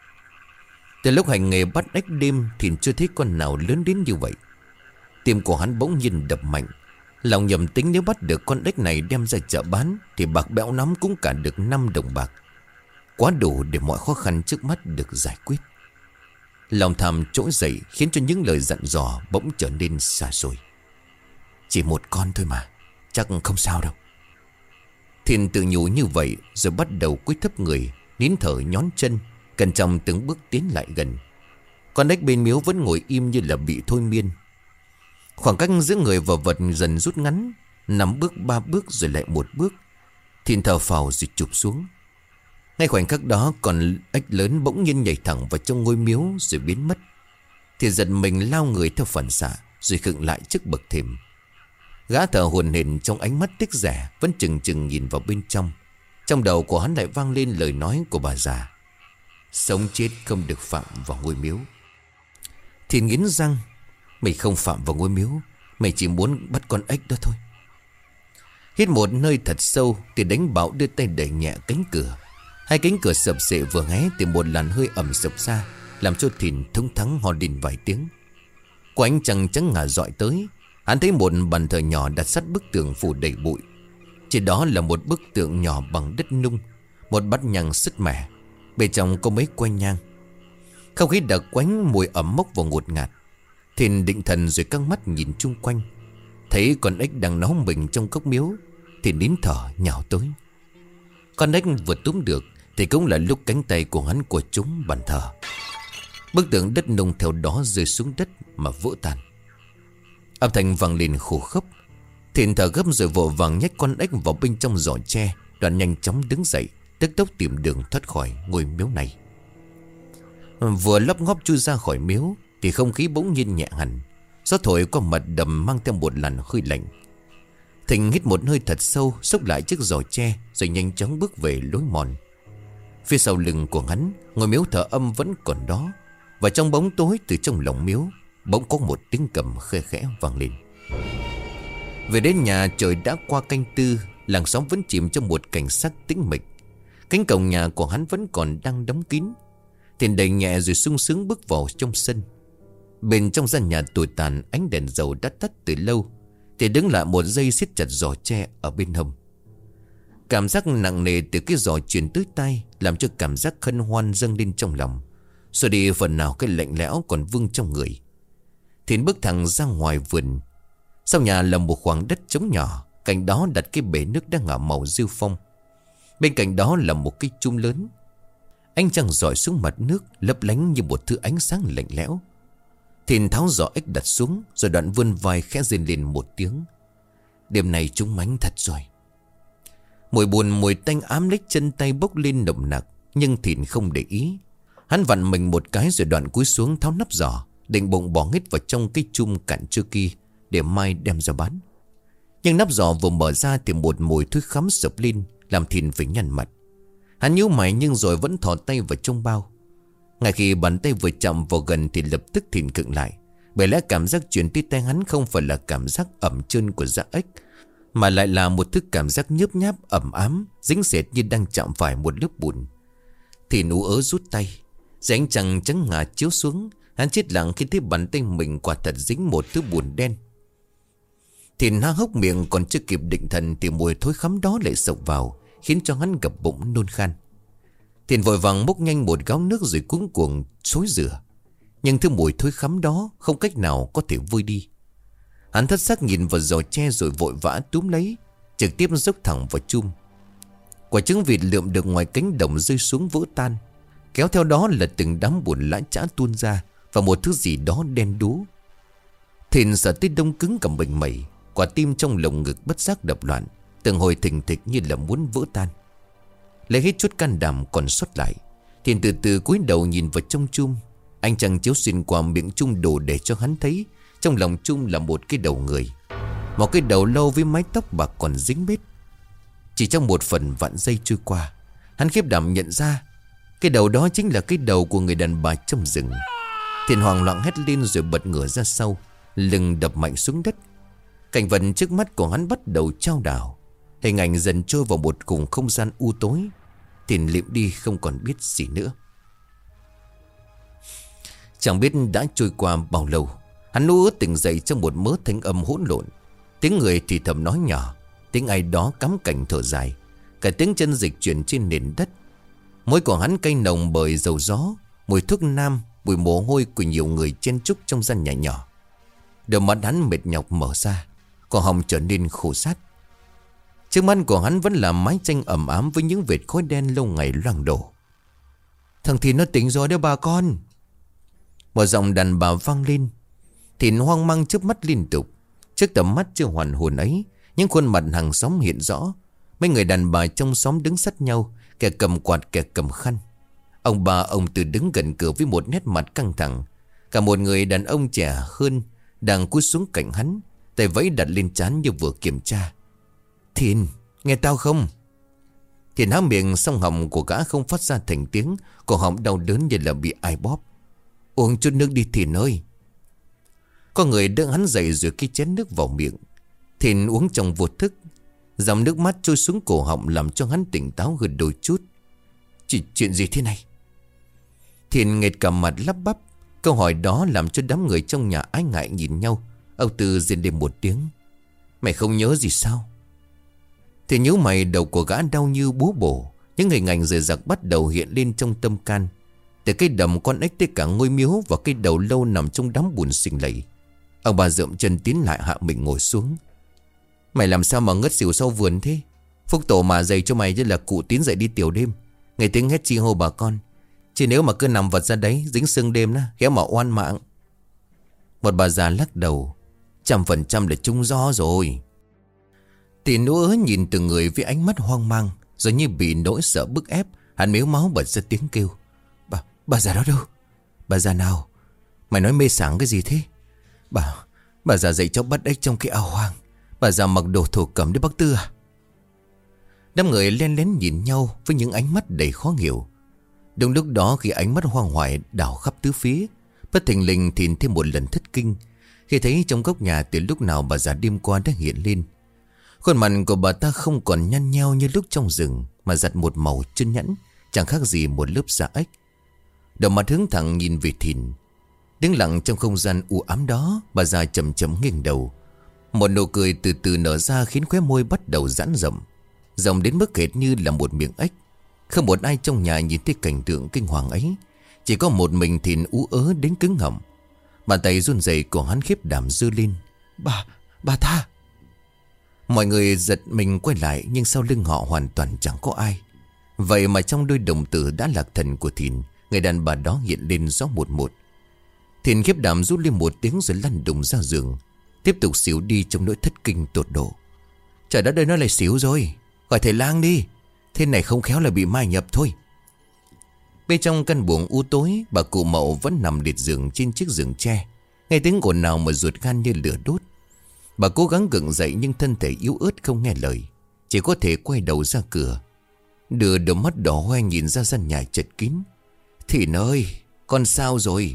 Từ lúc hành nghề bắt ếch đêm, Thiện chưa thấy con nào lớn đến như vậy. Tim của hắn bỗng nhiên đập mạnh. Lòng nhầm tính nếu bắt được con ếch này đem ra chợ bán thì bạc bẽo lắm cũng cả được 5 đồng bạc. Quá đủ để mọi khó khăn trước mắt được giải quyết. Lòng tham trỗi dậy khiến cho những lời dặn dò bỗng trở nên xa xôi. Chỉ một con thôi mà, chắc không sao đâu. Thiện tự nhủ như vậy rồi bắt đầu cúi thấp người, nín thở nhón chân, cẩn trọng từng bước tiến lại gần. Con ếch bên miếu vẫn ngồi im như là bị thôi miên. Khoảng cách giữa người và vật dần rút ngắn, 5 bước 3 bước rồi lại 1 bước. Thiện thở phào rồi chụp xuống. Ngay khoảnh khắc đó con ếch lớn bỗng nhiên nhảy thẳng vào trong ngôi miếu rồi biến mất. Thiện giật mình lao người theo phản xạ rồi khựng lại trước bậc thềm. Gã thở hổn hển trong ánh mắt tiếc rẻ vẫn chừng chừng nhìn vào bên trong. Trong đầu của hắn lại vang lên lời nói của bà già: sống chết không được phạm vào ngôi miếu. Thiện nghiến răng: mày không phạm vào ngôi miếu, mày chỉ muốn bắt con ếch đó thôi. Hít một hơi thật sâu thì đánh bạo đưa tay đẩy nhẹ cánh cửa. Hai cánh cửa sập sệ vừa hé thì một làn hơi ẩm sộc ra, làm cho Thiện thống thắng ho lên vài tiếng. Có ánh trăng trắng ngả dọi tới. Hắn thấy một bàn thờ nhỏ đặt sát bức tường phủ đầy bụi. Trên đó là một bức tượng nhỏ bằng đất nung, một bát nhang sứt mẻ, bên trong có mấy que nhang. Không khí đặc quánh, mùi ẩm mốc và ngột ngạt. Thiện định thần rồi căng mắt nhìn chung quanh. Thấy con ếch đang nấu mình trong cốc miếu thì nín thở nhào tới. Con ếch vừa túm được thì cũng là lúc cánh tay của hắn của chúng bàn thờ. Bức tượng đất nung theo đó rơi xuống đất mà vỡ tan. Âm thanh vang lên khô khốc. Thiện thở gấp rồi vội vàng nhét con ếch vào bên trong giỏ tre, đoạn nhanh chóng đứng dậy, tức tốc tìm đường thoát khỏi ngôi miếu này. Vừa lấp ngóp chui ra khỏi miếu thì không khí bỗng nhiên nhẹ hẳn. Gió thổi qua mặt đầm mang theo một làn hơi lạnh. Thịnh hít một hơi thật sâu, xốc lại chiếc giỏ tre rồi nhanh chóng bước về lối mòn. Phía sau lưng của hắn, ngôi miếu thờ âm vẫn còn đó. Và trong bóng tối từ trong lòng miếu bỗng có một tiếng cầm khe khẽ vang lên. Về đến nhà trời đã qua canh tư. Làng xóm vẫn chìm trong một cảnh sắc tĩnh mịch. Cánh cổng nhà của hắn vẫn còn đang đóng kín. Thiện đẩy nhẹ rồi sung sướng bước vào trong sân. Bên trong gian nhà tồi tàn, ánh đèn dầu đã tắt từ lâu. Thì đứng lại một giây siết chặt giỏ tre ở bên hông. Cảm giác nặng nề từ cái giỏ truyền tới tay làm cho cảm giác hân hoan dâng lên trong lòng, rồi đi phần nào cái lạnh lẽo còn vương trong người. Thiện bước thẳng ra ngoài vườn. Sau nhà là một khoảng đất trống nhỏ, cạnh đó đặt cái bể nước đang ngả màu rêu phong. Bên cạnh đó là một cái chum lớn. Ánh trăng rọi xuống mặt nước, lấp lánh như một thứ ánh sáng lạnh lẽo. Thiện tháo giỏ ếch đặt xuống, rồi đoạn vươn vai khẽ rên lên một tiếng. Đêm nay chúng mánh thật rồi. Mùi buồn mùi tanh ám lấy chân tay bốc lên nồng nặc, nhưng Thiện không để ý. Hắn vặn mình một cái rồi đoạn cúi xuống tháo nắp giỏ, định bụng bỏ hết vào trong cái chum cạn chưa kia để mai đem ra bán. Nhưng nắp giỏ vừa mở ra thì một mùi thối khắm sập lên, làm Thiện phải nhăn mặt. Hắn nhíu mày nhưng rồi vẫn thò tay vào trong bao. Ngay khi bàn tay vừa chạm vào gần thì lập tức Thiện khựng lại. Bởi lẽ cảm giác truyền tới tay hắn không phải là cảm giác ẩm trơn của da ếch, mà lại là một thứ cảm giác nhớp nháp ẩm ám, dính sệt như đang chạm phải một lớp bùn. Thiện ú ớ rút tay. Dưới ánh trăng trắng ngà chiếu xuống, hắn chết lặng khi thấy bàn tay mình quả thật dính một thứ bùn đen. Thiện há hốc miệng còn chưa kịp định thần thì mùi thối khắm đó lại sộc vào, khiến cho hắn gập bụng nôn khan. Thiện vội vàng múc nhanh một gáo nước rồi cuống cuồng xối rửa. Nhưng thứ mùi thối khắm đó không cách nào có thể vơi đi. Hắn thất sắc nhìn vào giỏ tre rồi vội vã túm lấy, trực tiếp dốc thẳng vào chum. Quả trứng vịt lượm được ngoài cánh đồng rơi xuống vỡ tan. Kéo theo đó là từng đám bùn lã chã tuôn ra, và một thứ gì đó đen đúa. Thiện sợ tới đông cứng cả mình mẩy. Quả tim trong lồng ngực bất giác đập loạn, từng hồi thình thịch như là muốn vỡ tan. Lấy hết chút can đảm còn sót lại, Thiện từ từ cúi đầu nhìn vào trong chum. Ánh trăng chiếu xuyên qua miệng chum đồ để cho hắn thấy trong lòng chum là một cái đầu người. Một cái đầu lâu với mái tóc bạc còn dính bết. Chỉ trong một phần vạn giây trôi qua, hắn khiếp đảm nhận ra cái đầu đó chính là cái đầu của người đàn bà trong rừng. Thiện hoảng loạn hét lên rồi bật ngửa ra sau, lưng đập mạnh xuống đất. Cảnh vật trước mắt của hắn bắt đầu chao đảo. Hình ảnh dần trôi vào một cùng không gian u tối. Thiện liệm đi không còn biết gì nữa. Chẳng biết đã trôi qua bao lâu, hắn nu ướt tỉnh dậy trong một mớ thanh âm hỗn lộn. Tiếng người thì thầm nói nhỏ, tiếng ai đó cắm cành thở dài, cả tiếng chân dịch chuyển trên nền đất. Môi của hắn cay nồng bởi dầu gió, mùi thuốc nam, mùi mồ hôi của nhiều người chen chúc trong gian nhà nhỏ. Đôi mắt hắn mệt nhọc mở ra, cổ họng trở nên khô sát. Trước mắt của hắn vẫn là mái tranh ẩm ám với những vệt khói đen lâu ngày loang đổ. Thằng Thìn nó tỉnh rồi đấy bà con. Một giọng đàn bà vang lên. Thìn hoang mang chớp mắt liên tục. Trước tầm mắt chưa hoàn hồn ấy, những khuôn mặt hàng xóm hiện rõ. Mấy người đàn bà trong xóm đứng sát nhau, kẻ cầm quạt kẻ cầm khăn. Ông bà ông Từ đứng gần cửa với một nét mặt căng thẳng. Cả một người đàn ông trẻ hơn đang cúi xuống cạnh hắn, tay vẫy đặt lên trán như vừa kiểm tra. Thìn, nghe tao không? Thìn há miệng, song họng của gã không phát ra thành tiếng, cổ họng đau đớn như là bị ai bóp. Uống chút nước đi Thìn ơi. Có người đỡ hắn dậy rồi cái chén nước vào miệng. Thìn uống trong vô thức, dòng nước mắt trôi xuống cổ họng làm cho hắn tỉnh táo hơn đôi chút. Chuyện gì thế này? Thìn nghệt cả mặt lắp bắp. Câu hỏi đó làm cho đám người trong nhà ái ngại nhìn nhau. Ông Tư rên lên một tiếng. Mày không nhớ gì sao? Thì nhíu mày, đầu của gã đau như búa bổ. Những hình ảnh rời rạc bắt đầu hiện lên trong tâm can. Từ cây đầm con ếch tới cả ngôi miếu và cây đầu lâu nằm trong đám bùn xình lầy. Ông bà dậm chân tiến lại hạ mình ngồi xuống. Mày làm sao mà ngất xỉu sau vườn thế? Phúc tổ mà dày cho mày như là cụ Tín dậy đi tiểu đêm. Nghe tiếng hét chi hô bà con. Chứ nếu mà cứ nằm vật ra đấy dính sương đêm đó, khéo mà oan mạng. Một bà già lắc đầu. 100% là trúng gió rồi. Thì nữa nhìn từng người với ánh mắt hoang mang, rồi như bị nỗi sợ bức ép. Hắn mếu máu bật ra tiếng kêu. Bà già đó đâu? Bà già nào? Mày nói mê sảng cái gì thế? Bà già dậy cho bắt ếch trong cái ao hoang. Bà già mặc đồ thổ cẩm đấy bác Tư à? Đám người len lén nhìn nhau với những ánh mắt đầy khó hiểu. Đúng lúc đó khi ánh mắt hoang hoài đảo khắp tứ phía, bất thình lình Thìn thêm một lần thất kinh khi thấy trong góc nhà từ lúc nào bà già đêm qua đã hiện lên. Khuôn mặt của bà ta không còn nhăn nheo như lúc trong rừng, mà giặt một màu chân nhẵn, chẳng khác gì một lớp da ếch. Đầu mặt hướng thẳng nhìn về Thìn. Đứng lặng trong không gian u ám đó, bà già chậm chậm nghiêng đầu. Một nụ cười từ từ nở ra khiến khóe môi bắt đầu giãn rộng, rộng đến mức hệt như là một miệng ếch. Không một ai trong nhà nhìn thấy cảnh tượng kinh hoàng ấy. Chỉ có một mình Thìn ú ớ đến cứng họng. Bàn tay run rẩy của hắn khiếp đảm giơ lên. Bà tha. Mọi người giật mình quay lại, nhưng sau lưng họ hoàn toàn chẳng có ai. Vậy mà trong đôi đồng tử đã lạc thần của Thìn, người đàn bà đó hiện lên rõ một một. Thìn khiếp đảm rút lên một tiếng rồi lăn đùng ra giường, tiếp tục xỉu đi trong nỗi thất kinh tột độ. Trời đất ơi, nó lại xỉu rồi. Gọi thầy lang đi. Thế này không khéo là bị mai nhập thôi. Bên trong căn buồng u tối, bà cụ Mậu vẫn nằm liệt giường trên chiếc giường tre, nghe tiếng ồn nào mà ruột gan như lửa đốt. Bà cố gắng gượng dậy nhưng thân thể yếu ớt không nghe lời, chỉ có thể quay đầu ra cửa, đưa đôi mắt đỏ hoe nhìn ra gian nhà chật kín. Thìn ơi, con sao rồi?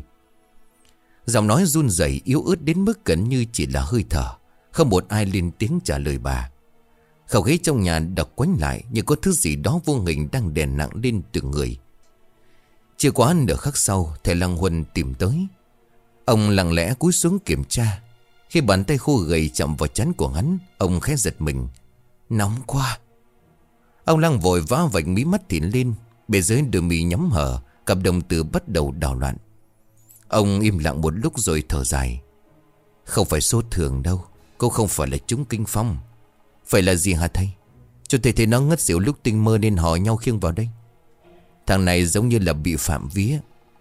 Giọng nói run rẩy yếu ớt đến mức gần như chỉ là hơi thở. Không một ai lên tiếng trả lời bà. Khẩu khí trong nhà đập quánh lại, như có thứ gì đó vô hình đang đè nặng lên từng người. Chưa quá nửa khắc sau, thầy Lăng Huân tìm tới. Ông lặng lẽ cúi xuống kiểm tra. Khi bàn tay khô gầy chạm vào trán của hắn, ông khẽ giật mình. Nóng quá. Ông Lăng vội vã vạch mí mắt Thìn lên. Bề dưới đôi mì nhắm hở, cặp đồng tử bắt đầu đảo loạn. Ông im lặng một lúc rồi thở dài. Không phải sốt thường đâu, cô không phải là trúng kinh phong. Phải là gì hả thầy? Cho thầy thấy nó ngất xỉu lúc tinh mơ nên họ nhau khiêng vào đây. Thằng này giống như là bị phạm vía.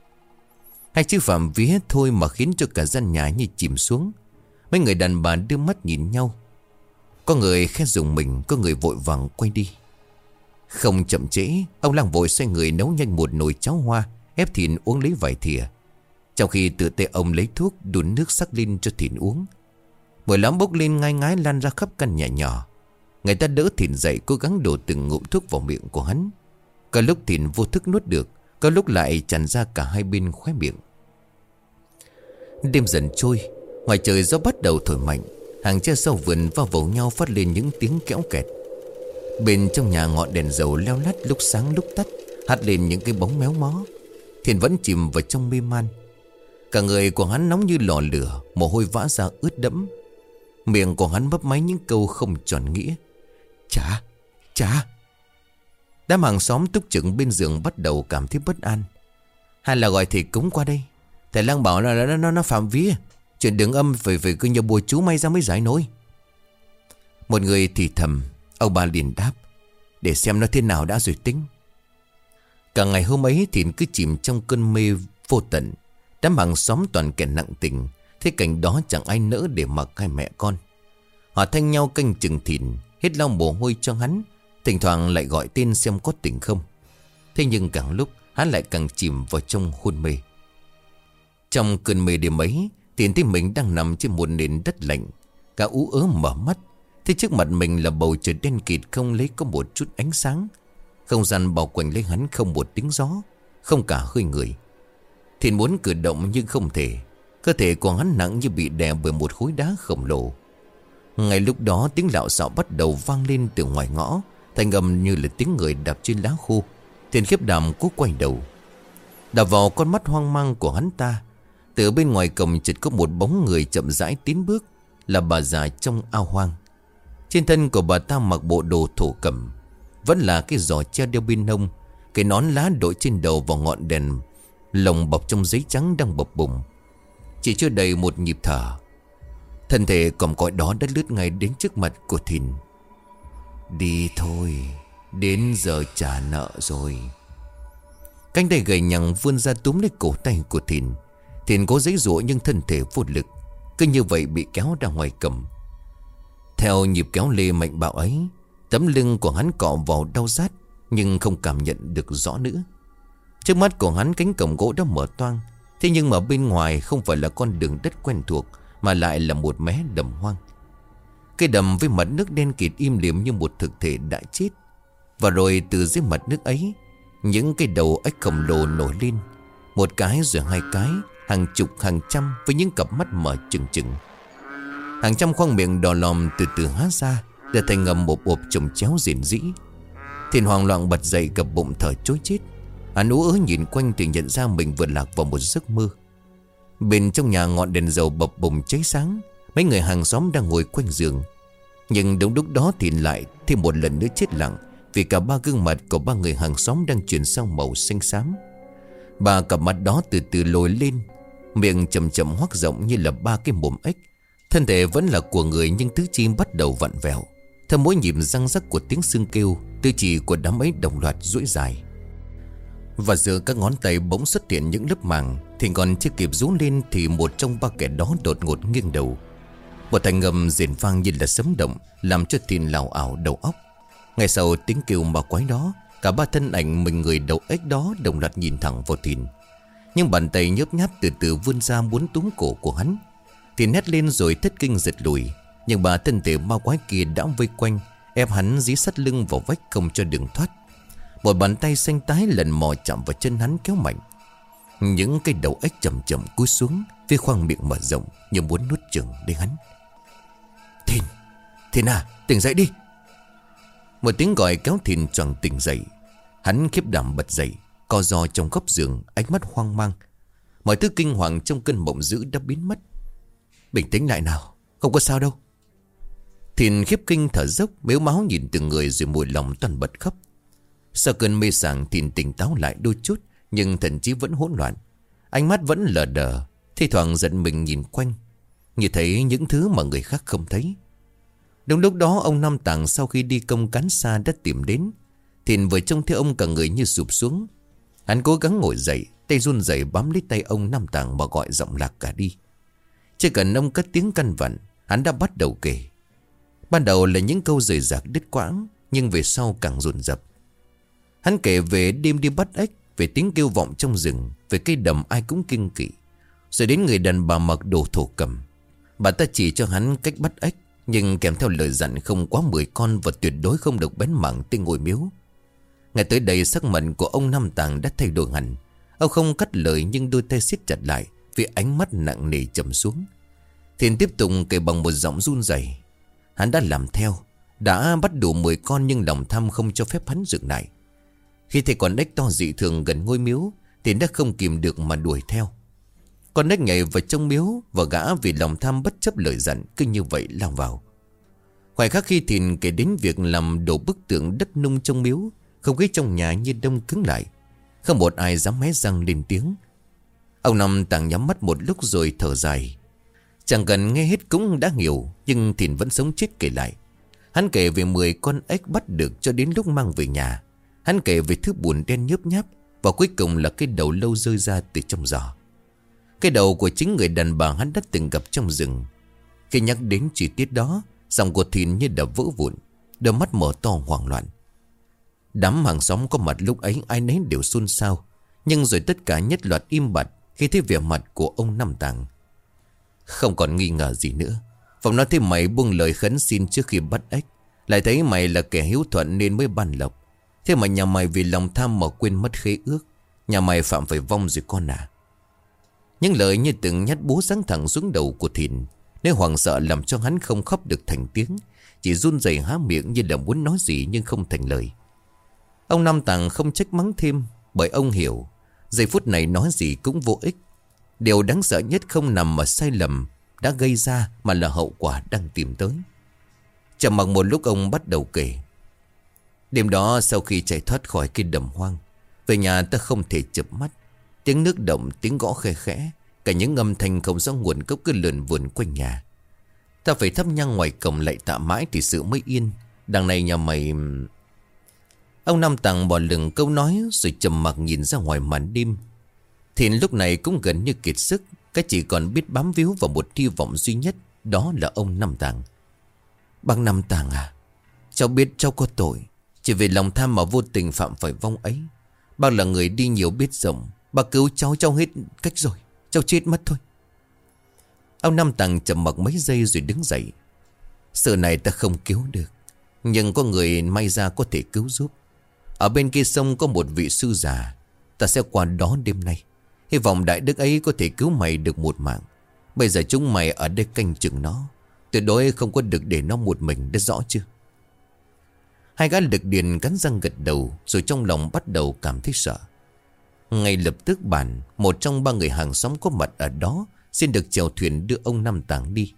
Hai chữ phạm vía thôi mà khiến cho cả gian nhà như chìm xuống. Mấy người đàn bà đưa mắt nhìn nhau. Có người khẽ rùng mình, có người vội vàng quay đi. Không chậm trễ, ông Lăng vội xoay người nấu nhanh một nồi cháo hoa, ép Thìn uống lấy vài thìa. Trong khi tự tay ông lấy thuốc đun nước sắc lên cho Thìn uống. Mùi lắm bốc lên ngai ngái lan ra khắp căn nhà nhỏ. Người ta đỡ Thìn dậy, cố gắng đổ từng ngụm thuốc vào miệng của hắn. Có lúc Thìn vô thức nuốt được, có lúc lại tràn ra cả hai bên khóe miệng. Đêm dần trôi, ngoài trời gió bắt đầu thổi mạnh. Hàng tre sau vườn va vào nhau phát lên những tiếng kéo kẹt. Bên trong nhà ngọn đèn dầu leo lắt lúc sáng lúc tắt, hắt lên những cái bóng méo mó. Thìn vẫn chìm vào trong mê man. Cả người của hắn nóng như lò lửa, mồ hôi vã ra ướt đẫm. Miệng của hắn mấp máy những câu không tròn nghĩa. Cha. Đám hàng xóm túc trực bên giường bắt đầu cảm thấy bất an. Hay là gọi thầy cúng qua đây. Thầy lang bảo là nó phạm vía. Chuyện đường âm phải cứ nhờ bùa chú may ra mới giải nổi. Một người thì thầm. Ông bà liền đáp: để xem nó thế nào đã rồi tính. Cả ngày hôm ấy Thìn cứ chìm trong cơn mê vô tận. Đám hàng xóm toàn kẻ nặng tình. Thế cảnh đó chẳng ai nỡ để mặc hai mẹ con. Họ thanh nhau canh chừng Thìn, hết lau mồ hôi cho hắn, thỉnh thoảng lại gọi tên xem có tỉnh không. Thế nhưng càng lúc hắn lại càng chìm vào trong hôn mê. Trong cơn mê đêm ấy, Thìn thấy mình đang nằm trên một nền đất lạnh. Cả ú ớ mở mắt, thấy trước mặt mình là bầu trời đen kịt, không lấy có một chút ánh sáng. Không gian bao quanh lấy hắn không một tiếng gió, không cả hơi người. Thìn muốn cử động nhưng không thể. Cơ thể của hắn nặng như bị đè bởi một khối đá khổng lồ. Ngay lúc đó tiếng lạo xạo bắt đầu vang lên từ ngoài ngõ, thành âm như là tiếng người đạp trên lá khô. Thìn khiếp đảm cố quay đầu. Đạp vào con mắt hoang mang của hắn ta, từ bên ngoài cổng chợt có một bóng người chậm rãi tiến bước. Là bà già trong ao hoang. Trên thân của bà ta mặc bộ đồ thổ cẩm, vẫn là cái giỏ treo đeo bên hông, cái nón lá đội trên đầu vào ngọn đèn lồng bọc trong giấy trắng đang bập bùng. Chỉ chưa đầy một nhịp thở, thân thể còm cõi đó đã lướt ngay đến trước mặt của Thìn. Đi thôi, đến giờ trả nợ rồi. Cánh tay gầy nhằng vươn ra túm lấy cổ tay của Thìn. Thìn cố giãy giụa nhưng thân thể vô lực, cứ như vậy bị kéo ra ngoài cổng. Theo nhịp kéo lê mạnh bạo ấy, tấm lưng của hắn cọ vào đau rát, nhưng không cảm nhận được rõ nữa. Trước mắt của hắn cánh cổng gỗ đã mở toang. Thế nhưng mà bên ngoài không phải là con đường đất quen thuộc, mà lại là một mé đầm hoang. Cái đầm với mặt nước đen kịt im lìm như một thực thể đã chết. Và rồi từ dưới mặt nước ấy, những cái đầu ếch khổng lồ nổi lên. Một cái rồi hai cái, hàng chục hàng trăm với những cặp mắt mở trừng trừng. Hàng trăm khoang miệng đỏ lòm từ từ há ra, để thành ngầm một ộp chồng chéo rền rĩ. Thìn hoang loạn bật dậy, gập bụng thở trối chết. Hắn ú ớ nhìn quanh thì nhận ra mình vừa lạc vào một giấc mơ. Bên trong nhà ngọn đèn dầu bập bùng cháy sáng. Mấy người hàng xóm đang ngồi quanh giường. Nhưng đúng lúc đó Thìn lại thêm một lần nữa chết lặng, vì cả ba gương mặt của ba người hàng xóm đang chuyển sang màu xanh xám. Ba cặp mắt đó từ từ lồi lên, miệng chậm chậm hoác rộng như là ba cái mồm ếch. Thân thể vẫn là của người nhưng tứ chi bắt đầu vặn vẹo. Theo mỗi nhịp răng rắc của tiếng xương kêu, tư chỉ của đám ấy đồng loạt duỗi dài. Và giữa các ngón tay bỗng xuất hiện những lớp màng. Thì còn chưa kịp rú lên thì một trong ba kẻ đó đột ngột nghiêng đầu. Một thanh âm rền vang như là sấm động, làm cho Thìn lảo ảo đầu óc. Ngay sau tiếng kêu ma quái đó, cả ba thân ảnh mình người đầu ếch đó đồng loạt nhìn thẳng vào Thìn. Nhưng bàn tay nhớp nháp từ từ vươn ra muốn túm cổ của hắn. Thìn hét lên rồi thất kinh giật lùi. Nhưng bà thân thể ma quái kia đã vây quanh, ép hắn dí sát lưng vào vách không cho đường thoát. Một bàn tay xanh tái lần mò chạm vào chân hắn kéo mạnh. Những cái đầu ếch chậm chậm cúi xuống, phía khoang miệng mở rộng như muốn nuốt chửng lấy hắn. Thìn à, tỉnh dậy đi. Một tiếng gọi kéo Thìn choàng tỉnh dậy. Hắn khiếp đảm bật dậy, co ro trong góc giường, ánh mắt hoang mang. Mọi thứ kinh hoàng trong cơn mộng dữ đã biến mất. Bình tĩnh lại nào, không có sao đâu. Thìn khiếp kinh thở dốc, mếu máu nhìn từng người rồi mùi lòng toàn bật khóc. Sau cơn mê sảng Thìn tỉnh táo lại đôi chút, nhưng thần trí vẫn hỗn loạn. Ánh mắt vẫn lờ đờ, thi thoảng giận mình nhìn quanh, như thấy những thứ mà người khác không thấy. Đúng lúc đó ông Năm Tàng sau khi đi công cán xa đã tìm đến. Thìn vừa trông thấy ông cả người như sụp xuống. Hắn cố gắng ngồi dậy, tay run rẩy bám lấy tay ông Năm Tàng mà gọi giọng lạc cả đi. Chỉ cần ông cất tiếng căn vặn, hắn đã bắt đầu kể. Ban đầu là những câu rời rạc đứt quãng, nhưng về sau càng dồn dập. Hắn kể về đêm đi bắt ếch, về tiếng kêu vọng trong rừng, về cây đầm ai cũng kinh kỵ. Rồi đến người đàn bà mặc đồ thổ cẩm. Bà ta chỉ cho hắn cách bắt ếch, nhưng kèm theo lời dặn không quá 10 con và tuyệt đối không được bén mảng tên ngôi miếu. Ngay tới đây sắc mặt của ông Năm Tàng đã thay đổi hẳn. Ông không cắt lời nhưng đôi tay siết chặt lại vì ánh mắt nặng nề trầm xuống. Thiện tiếp tục kể bằng một giọng run rẩy. Hắn đã làm theo, đã bắt đủ 10 con nhưng lòng tham không cho phép hắn dừng lại. Khi thấy con ếch to dị thường gần ngôi miếu, Thiện đã không kìm được mà đuổi theo. Con ếch nhảy vào trong miếu và gã vì lòng tham bất chấp lời dặn cứ như vậy lao vào. Khoảnh khắc khi Thiện kể đến việc làm đổ bức tượng đất nung trong miếu, không khí trong nhà như đông cứng lại. Không một ai dám hé răng lên tiếng. Ông Năm Tàng nhắm mắt một lúc rồi thở dài. Chẳng cần nghe hết cũng đã hiểu, nhưng Thiện vẫn sống chết kể lại. Hắn kể về 10 con ếch bắt được cho đến lúc mang về nhà. Hắn kể về thứ bùn đen nhớp nháp, và cuối cùng là cái đầu lâu rơi ra từ trong giỏ. Cái đầu của chính người đàn bà hắn đã từng gặp trong rừng. Khi nhắc đến chi tiết đó, giọng của Thiện như đã vỡ vụn, đôi mắt mở to hoảng loạn. Đám hàng xóm có mặt lúc ấy ai nấy đều xôn xao, nhưng rồi tất cả nhất loạt im bặt khi thấy vẻ mặt của ông Năm Tàng. Không còn nghi ngờ gì nữa. Phòng nói thấy mày buông lời khấn xin trước khi bắt ếch, lại thấy mày là kẻ hiếu thuận nên mới ban lộc. Thế mà nhà mày vì lòng tham mà quên mất khế ước. Nhà mày phạm phải vong rồi con à. Những lời như từng nhát búa giáng thẳng xuống đầu của Thìn. Nếu hoảng sợ làm cho hắn không khóc được thành tiếng, chỉ run rẩy há miệng như là muốn nói gì nhưng không thành lời. Ông Năm Tàng không trách mắng thêm, bởi ông hiểu giây phút này nói gì cũng vô ích. Điều đáng sợ nhất không nằm ở sai lầm đã gây ra, mà là hậu quả đang tìm tới. Trầm mặc một lúc ông bắt đầu kể. Đêm đó sau khi chạy thoát khỏi cái đầm hoang, về nhà ta không thể chợp mắt. Tiếng nước động, tiếng gõ khe khẽ, cả những âm thanh không rõ nguồn gốc cứ lượn vườn quanh nhà. Ta phải thắp nhang ngoài cổng lại tạ mãi thì sự mới yên. Đằng này nhà mày... Ông Năm Tàng bỏ lửng câu nói rồi trầm mặc nhìn ra ngoài màn đêm. Thiện lúc này cũng gần như kiệt sức, cái chỉ còn biết bám víu vào một hy vọng duy nhất, đó là ông Năm Tàng. Bác Năm Tàng à, cháu biết cháu có tội, chỉ vì lòng tham mà vô tình phạm phải vong ấy. Bác là người đi nhiều biết rộng, bác cứu cháu hết cách rồi, cháu chết mất thôi. Ông Năm Tàng trầm mặc mấy giây rồi đứng dậy. Sự này ta không cứu được, nhưng có người may ra có thể cứu giúp. Ở bên kia sông có một vị sư già, ta sẽ qua đó đêm nay. Hy vọng đại đức ấy có thể cứu mày được một mạng. Bây giờ chúng mày ở đây canh chừng nó, tuyệt đối không có được để nó một mình, đã rõ chưa? Hai gã lực điền cắn răng gật đầu, rồi trong lòng bắt đầu cảm thấy sợ. Ngay lập tức bản một trong ba người hàng xóm có mặt ở đó xin được chèo thuyền đưa ông Năm Tàng đi.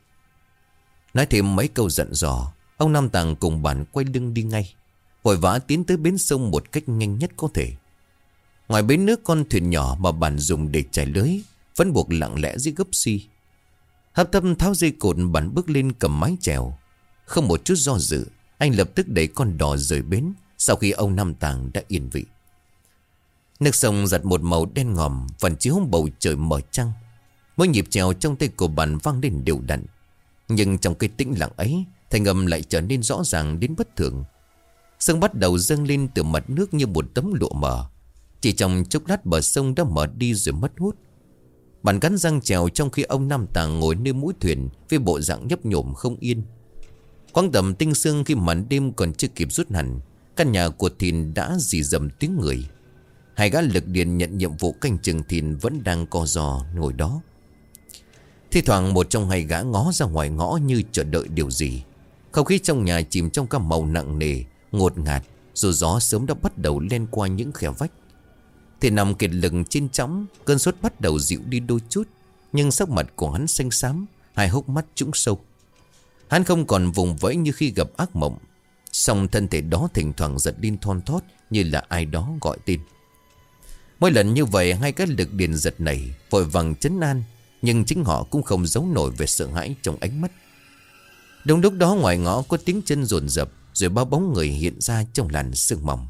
Nói thêm mấy câu dặn dò, ông Năm Tàng cùng bản quay lưng đi ngay, vội vã tiến tới bến sông một cách nhanh nhất có thể. Ngoài bến nước, con thuyền nhỏ mà bản dùng để trải lưới vẫn buộc lặng lẽ dưới gốc xi. Hấp tấp tháo dây cột, bản bước lên cầm mái chèo. Không một chút do dự, anh lập tức đẩy con đò rời bến sau khi ông Năm Tàng đã yên vị. Nước sông giặt một màu đen ngòm, phản chiếu bầu trời mở trăng. Mỗi nhịp chèo trong tay của bản vang lên đều đặn, nhưng trong cái tĩnh lặng ấy, thanh âm lại trở nên rõ ràng đến bất thường. Sương bắt đầu dâng lên từ mặt nước như một tấm lụa mờ. Chỉ trong chốc lát bờ sông đã mở đi rồi mất hút. Bản cắn răng chèo trong khi ông Năm Tàng ngồi nơi mũi thuyền với bộ dạng nhấp nhổm không yên. Quang tầm tinh sương khi màn đêm còn chưa kịp rút hẳn, căn nhà của Thìn đã rì rầm tiếng người. Hai gã lực điền nhận nhiệm vụ canh chừng Thìn vẫn đang co giò ngồi đó. Thi thoảng một trong hai gã ngó ra ngoài ngõ như chờ đợi điều gì. Không khí trong nhà chìm trong các màu nặng nề, ngột ngạt, dù gió sớm đã bắt đầu len qua những khe vách. Thì nằm kiệt lực trên chõng, cơn sốt bắt đầu dịu đi đôi chút, nhưng sắc mặt của hắn xanh xám, hai hốc mắt trũng sâu. Hắn không còn vùng vẫy như khi gặp ác mộng, song thân thể đó thỉnh thoảng giật lên thon thót như là ai đó gọi tên. Mỗi lần như vậy, hai cái lực điền giật nảy, vội vàng trấn an, nhưng chính họ cũng không giấu nổi về sợ hãi trong ánh mắt. Đúng lúc đó ngoài ngõ có tiếng chân dồn dập, rồi ba bóng người hiện ra trong làn sương mỏng.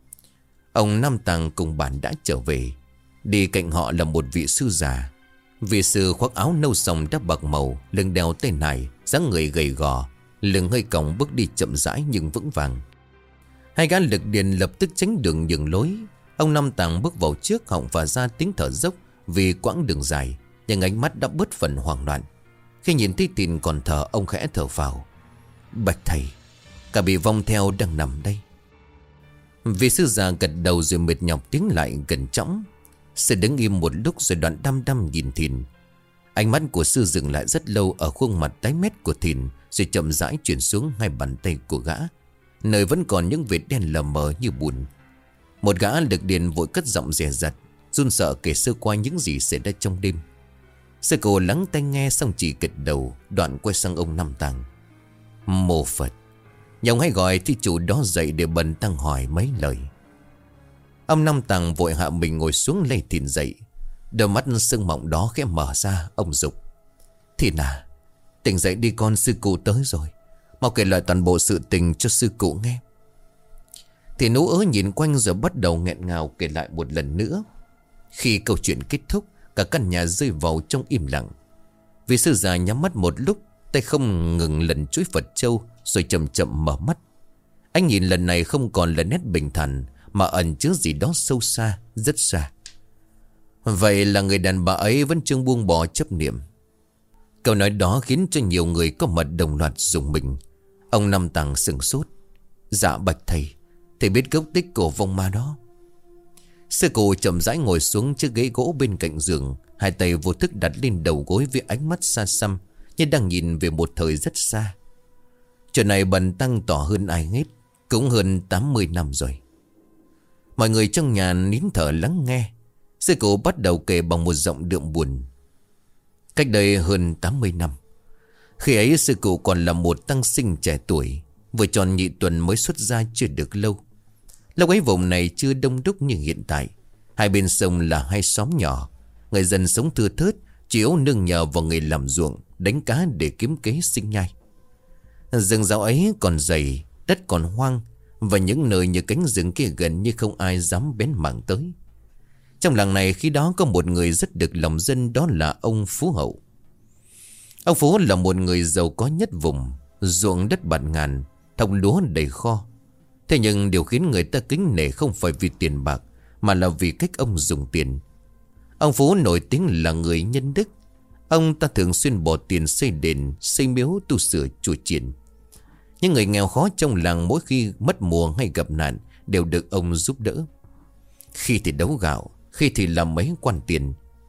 Ông Năm Tàng cùng bản đã trở về. Đi cạnh họ là một vị sư già. Vị sư khoác áo nâu sòng đắp bạc màu, lưng đeo tay nải, dáng người gầy gò, lưng hơi còng, bước đi chậm rãi nhưng vững vàng. Hai gã lực điền lập tức tránh đường nhường lối. Ông Năm Tàng bước vào trước, họng phả ra tiếng thở dốc vì quãng đường dài. Nhưng ánh mắt đã bớt phần hoảng loạn. Khi nhìn thấy Thìn còn thở, ông khẽ thở phào. Bạch thầy, cả bị vong theo đang nằm đây. Vị sư già gật đầu rồi mệt nhọc tiến lại gần chõng. Sư đứng im một lúc rồi đoạn đăm đăm nhìn Thìn. Ánh mắt của sư dừng lại rất lâu ở khuôn mặt tái mét của Thìn, rồi chậm rãi chuyển xuống hai bàn tay của gã, nơi vẫn còn những vệt đen lờ mờ như bùn. Một gã lực điền vội cất giọng dè dặt, run sợ kể sơ qua những gì xảy ra trong đêm. Sư cô lắng tai nghe xong chỉ gật đầu, đoạn quay sang ông Năm Tàng. Mô Phật, nhông hãy gọi thi chủ đó dậy để bần tăng hỏi mấy lời. Ông Năm Tàng vội hạ mình ngồi xuống lay Thìn dậy. Đôi mắt sưng mọng đó khẽ mở ra, ông dục. Thìn à, tỉnh dậy đi con, sư cụ tới rồi. Mau kể lại toàn bộ sự tình cho sư cụ nghe. Thì nú ớ nhìn quanh rồi bắt đầu nghẹn ngào kể lại một lần nữa. Khi câu chuyện kết thúc, cả căn nhà rơi vào trong im lặng. Vị sư già nhắm mắt một lúc, tay không ngừng lần chuỗi Phật châu, rồi chậm chậm mở mắt. Anh nhìn lần này không còn là nét bình thản, mà ẩn chứa gì đó sâu xa, rất xa. Vậy là người đàn bà ấy vẫn chưa buông bỏ chấp niệm. Câu nói đó khiến cho nhiều người có mặt đồng loạt rùng mình. Ông Năm Tàng sửng sốt. Dạ bạch thầy, thầy biết gốc tích của vong ma đó. Sư cụ chậm rãi ngồi xuống chiếc ghế gỗ bên cạnh giường, hai tay vô thức đặt lên đầu gối với ánh mắt xa xăm, như đang nhìn về một thời rất xa. Chuyện này bần tăng tỏ hơn ai hết, cũng hơn 80 năm rồi. Mọi người trong nhà nín thở lắng nghe. Sư cụ bắt đầu kể bằng một giọng đượm buồn. Cách đây hơn 80 năm, khi ấy sư cụ còn là một tăng sinh trẻ tuổi, vừa tròn nhị tuần mới xuất gia chưa được lâu. Lúc ấy vùng này chưa đông đúc như hiện tại. Hai bên sông là hai xóm nhỏ, người dân sống thưa thớt, chỉ yếu nương nhờ vào người làm ruộng, đánh cá để kiếm kế sinh nhai. Rừng rau ấy còn dày, đất còn hoang, và những nơi như cánh rừng kia gần như không ai dám bén mảng tới. Trong làng này khi đó có một người rất được lòng dân, đó là ông Phú Hậu. Ông Phú là một người giàu có nhất vùng, ruộng đất bạt ngàn, thóc lúa đầy kho. Thế nhưng điều khiến người ta kính nể không phải vì tiền bạc, mà là vì cách ông dùng tiền. Ông Phú nổi tiếng là người nhân đức. Ông ta thường xuyên bỏ tiền xây đền, xây miếu, tu sửa chùa chiền. Những người nghèo khó trong làng mỗi khi mất mùa hay gặp nạn đều được ông giúp đỡ. Khi thì đấu gạo, khi thì làm mấy quan tiền.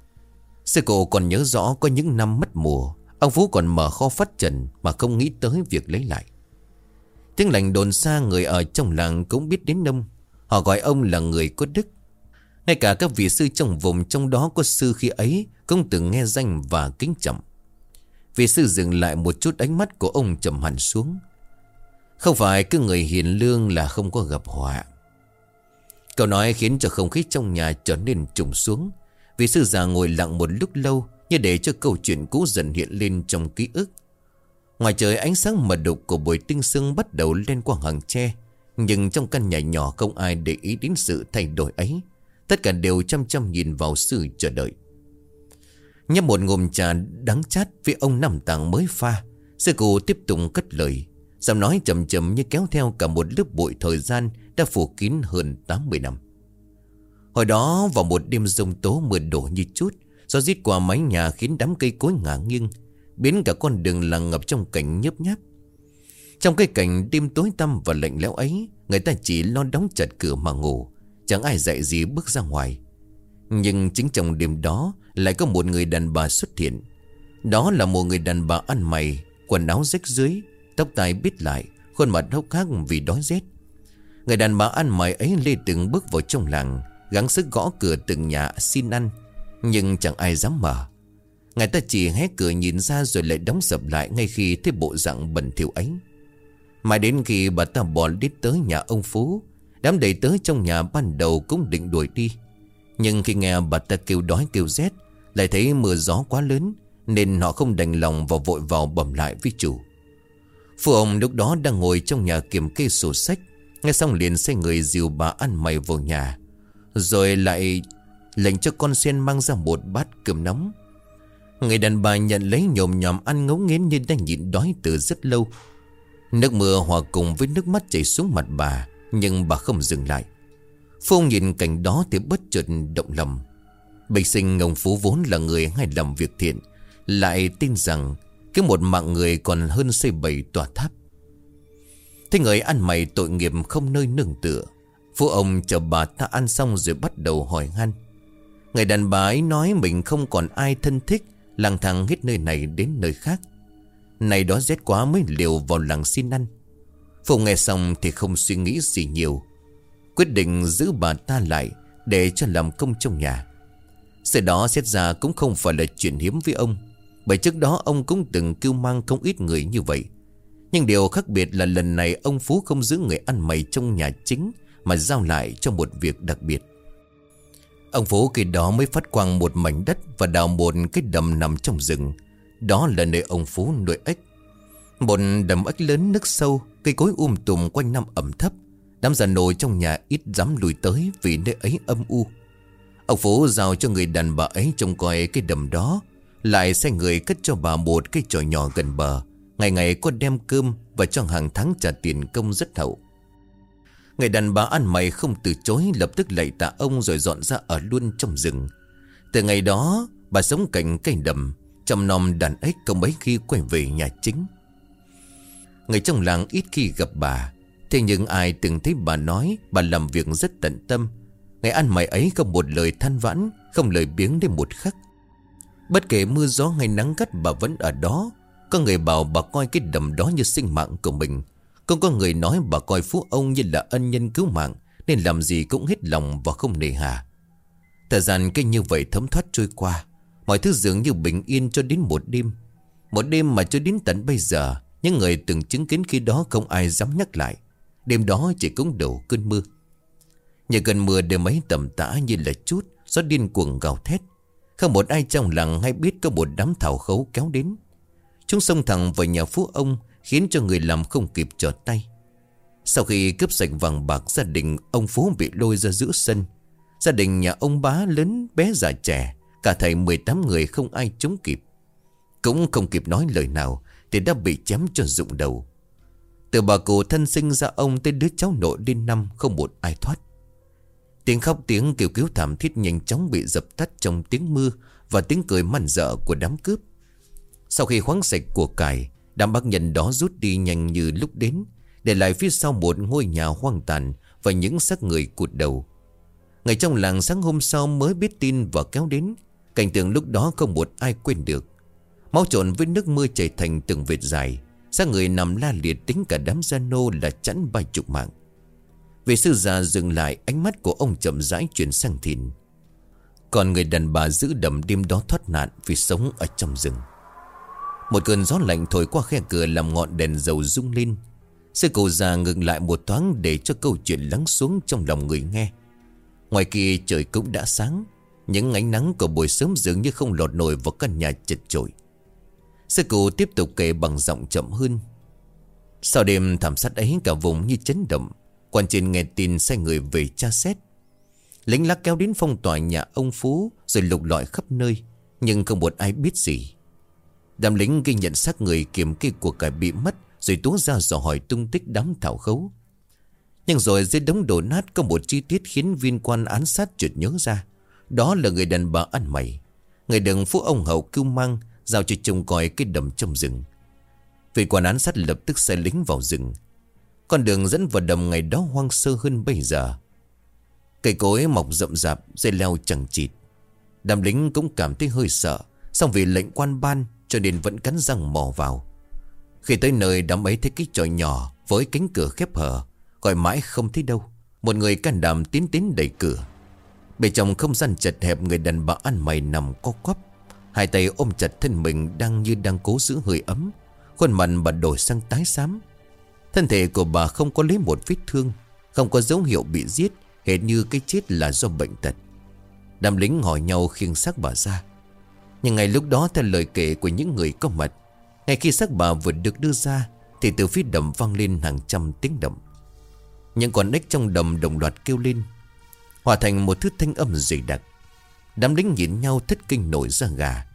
Sư cụ còn nhớ rõ có những năm mất mùa, ông Phú còn mở kho phát trần mà không nghĩ tới việc lấy lại. Tiếng lành đồn xa, người ở trong làng cũng biết đến ông. Họ gọi ông là người có đức. Ngay cả các vị sư trong vùng, trong đó có sư khi ấy, cũng từng nghe danh và kính trọng. Vị sư dừng lại một chút, ánh mắt của ông trầm hẳn xuống. Không phải cứ người hiền lương là không có gặp họa. Câu nói khiến cho không khí trong nhà trở nên trùng xuống. Vị sư già ngồi lặng một lúc lâu, như để cho câu chuyện cũ dần hiện lên trong ký ức. Ngoài trời ánh sáng mờ đục của buổi tinh sương bắt đầu lên qua hàng tre. Nhưng trong căn nhà nhỏ không ai để ý đến sự thay đổi ấy. Tất cả đều chăm chăm nhìn vào sư chờ đợi. Nhấp một ngụm trà đắng chát với ông Năm Tàng mới pha, sư cụ tiếp tục cất lời. Giọng nói chậm chậm như kéo theo cả một lớp bụi thời gian đã phủ kín hơn 80 năm. Hồi đó vào một đêm giông tố, mưa đổ như chút, gió rít qua mái nhà khiến đám cây cối ngả nghiêng, biến cả con đường làng ngập trong cảnh nhớp nháp. Trong cái cảnh đêm tối tăm và lạnh lẽo ấy, người ta chỉ lo đóng chặt cửa mà ngủ, chẳng ai dạy gì bước ra ngoài. Nhưng chính trong đêm đó lại có một người đàn bà xuất hiện. Đó là một người đàn bà ăn mày, quần áo rách rưới, tóc tai bít lại, khuôn mặt hốc hác vì đói rét. Người đàn bà ăn mày ấy lê từng bước vào trong làng, gắng sức gõ cửa từng nhà xin ăn, nhưng chẳng ai dám mở. Người ta chỉ hé cửa nhìn ra rồi lại đóng sập lại ngay khi thấy bộ dạng bẩn thỉu ấy. Mãi đến khi bà ta bò lít tới nhà ông Phú, đám đầy tớ trong nhà ban đầu cũng định đuổi đi. Nhưng khi nghe bà ta kêu đói kêu rét, lại thấy mưa gió quá lớn, nên họ không đành lòng và vội vào bẩm lại với chủ. Phụ ông lúc đó đang ngồi trong nhà kiểm kê sổ sách, nghe xong liền sai người dìu bà ăn mày vào nhà, rồi lại lệnh cho con sen mang ra một bát cơm nóng. Người đàn bà nhận lấy nhồm nhòm ăn ngấu nghiến như đang nhịn đói từ rất lâu. Nước mưa hòa cùng với nước mắt chảy xuống mặt bà, nhưng bà không dừng lại. Phụ ông nhìn cảnh đó thì bất chợt động lòng. Bình sinh ông Phú vốn là người hay làm việc thiện, lại tin rằng cái một mạng người còn hơn xây 7 tòa tháp. Thế người ăn mày tội nghiệp không nơi nương tựa, Phú ông chờ bà ta ăn xong rồi bắt đầu hỏi han. Người đàn bà ấy nói mình không còn ai thân thích, lang thang hết nơi này đến nơi khác. Này đó rét quá mới liều vào làng xin ăn. Phú nghe xong thì không suy nghĩ gì nhiều, quyết định giữ bà ta lại để cho làm công trong nhà. Sự đó xét ra cũng không phải là chuyện hiếm với ông, bởi trước đó ông cũng từng cưu mang không ít người như vậy. Nhưng điều khác biệt là lần này ông Phú không giữ người ăn mày trong nhà chính, mà giao lại cho một việc đặc biệt. Ông Phú khi đó mới phát quang một mảnh đất và đào một cái đầm nằm trong rừng. Đó là nơi ông Phú nuôi ếch. Một đầm ếch lớn nước sâu, cây cối tùm quanh năm ẩm thấp. Đám già nổi trong nhà ít dám lùi tới vì nơi ấy âm u. Ông Phú giao cho người đàn bà ấy trông coi cái đầm đó, lại sai người cất cho bà một cái chòi nhỏ gần bờ, ngày ngày có đem cơm và cho hàng tháng trả tiền công rất hậu. Người đàn bà ăn mày không từ chối, lập tức lạy tạ ông rồi dọn ra ở luôn trong rừng. Từ ngày đó bà sống cạnh cây đầm, chăm nom đàn ếch, không mấy khi quay về nhà chính. Người trong làng ít khi gặp bà, thế nhưng ai từng thấy bà nói bà làm việc rất tận tâm. Ngày ăn mày ấy không một lời than vãn, không lời biếng đến một khắc. Bất kể mưa gió hay nắng gắt bà vẫn ở đó. Có người bảo bà coi cái đầm đó như sinh mạng của mình, cũng có người nói bà coi Phú ông như là ân nhân cứu mạng, nên làm gì cũng hết lòng và không nề hà. Thời gian cứ như vậy thấm thoát trôi qua, mọi thứ dường như bình yên cho đến một đêm. Một đêm mà cho đến tận bây giờ, những người từng chứng kiến khi đó không ai dám nhắc lại. Đêm đó chỉ cũng đầu cơn mưa. Nhà cơn mưa đêm ấy tầm tã như là chút, gió điên cuồng gào thét. Không một ai trong làng hay biết có một đám thảo khấu kéo đến. Chúng xông thẳng vào nhà Phú ông, khiến cho người làm không kịp trở tay. Sau khi cướp sạch vàng bạc, gia đình ông Phú bị lôi ra giữa sân. Gia đình nhà ông bá lớn bé già trẻ, cả thầy 18 người không ai chống kịp. Cũng không kịp nói lời nào thì đã bị chém cho rụng đầu. Từ bà cụ thân sinh ra ông tới đứa cháu nội đến năm, không một ai thoát. Tiếng khóc tiếng kêu cứu thảm thiết nhanh chóng bị dập tắt trong tiếng mưa và tiếng cười man dợ của đám cướp. Sau khi khoáng sạch của cải, đám bác nhân đó rút đi nhanh như lúc đến, để lại phía sau một ngôi nhà hoang tàn và những xác người cụt đầu. Người trong làng sáng hôm sau mới biết tin và kéo đến. Cảnh tượng lúc đó không một ai quên được. Máu trộn với nước mưa chảy thành từng vệt dài, xác người nằm la liệt, tính cả đám gia nô là chẵn 70 mạng. Vị sư già dừng lại, ánh mắt của ông chậm rãi chuyển sang Thìn. Còn người đàn bà giữ đầm đêm đó thoát nạn vì sống ở trong rừng. Một cơn gió lạnh thổi qua khe cửa làm ngọn đèn dầu rung lên. Sư cụ già ngừng lại một thoáng để cho câu chuyện lắng xuống trong lòng người nghe. Ngoài kia trời cũng đã sáng. Những ánh nắng của buổi sớm dường như không lọt nổi vào căn nhà chật chội. Sư cụ tiếp tục kể bằng giọng chậm hơn. Sau đêm thảm sát ấy, cả vùng như chấn động. Quan trên nghe tin sai người về tra xét. Lính lác kéo đến phong tỏa nhà ông Phú, rồi lục lọi khắp nơi, nhưng không một ai biết gì. Đám lính ghi nhận xác người kiểm kê của cải bị mất, rồi tố ra dò hỏi tung tích đám thảo khấu. Nhưng rồi dưới đống đổ nát có một chi tiết khiến viên quan án sát chợt nhớ ra. Đó là người đàn bà ăn mày, người đừng Phú ông hậu cưu mang, giao cho trông coi cái đầm trong rừng. Vị quan án sát lập tức sai lính vào rừng. Con đường dẫn vào đầm ngày đó hoang sơ hơn bây giờ. Cây cối mọc rậm rạp, dây leo chẳng chịt. Đám lính cũng cảm thấy hơi sợ, song vì lệnh quan ban cho nên vẫn cắn răng mò vào. Khi tới nơi, đám ấy thấy cái chòi nhỏ với cánh cửa khép hờ, gọi mãi không thấy đâu. Một người can đảm tiến đến đẩy cửa. Bên trong không gian chật hẹp, người đàn bà ăn mày nằm co quắp, hai tay ôm chặt thân mình đang cố giữ hơi ấm. Khuôn mặt bà đổi sang tái xám. Thân thể của bà không có lấy một vết thương, không có dấu hiệu bị giết, hệt như cái chết là do bệnh tật. Đám lính hỏi nhau khiêng xác bà ra. Nhưng ngay lúc đó, theo lời kể của những người có mặt, ngay khi xác bà vừa được đưa ra thì từ phía đầm vang lên hàng trăm tiếng động. Những con ếch trong đầm đồng loạt kêu lên, hòa thành một thứ thanh âm dày đặc. Đám lính nhìn nhau thất kinh nổi da gà.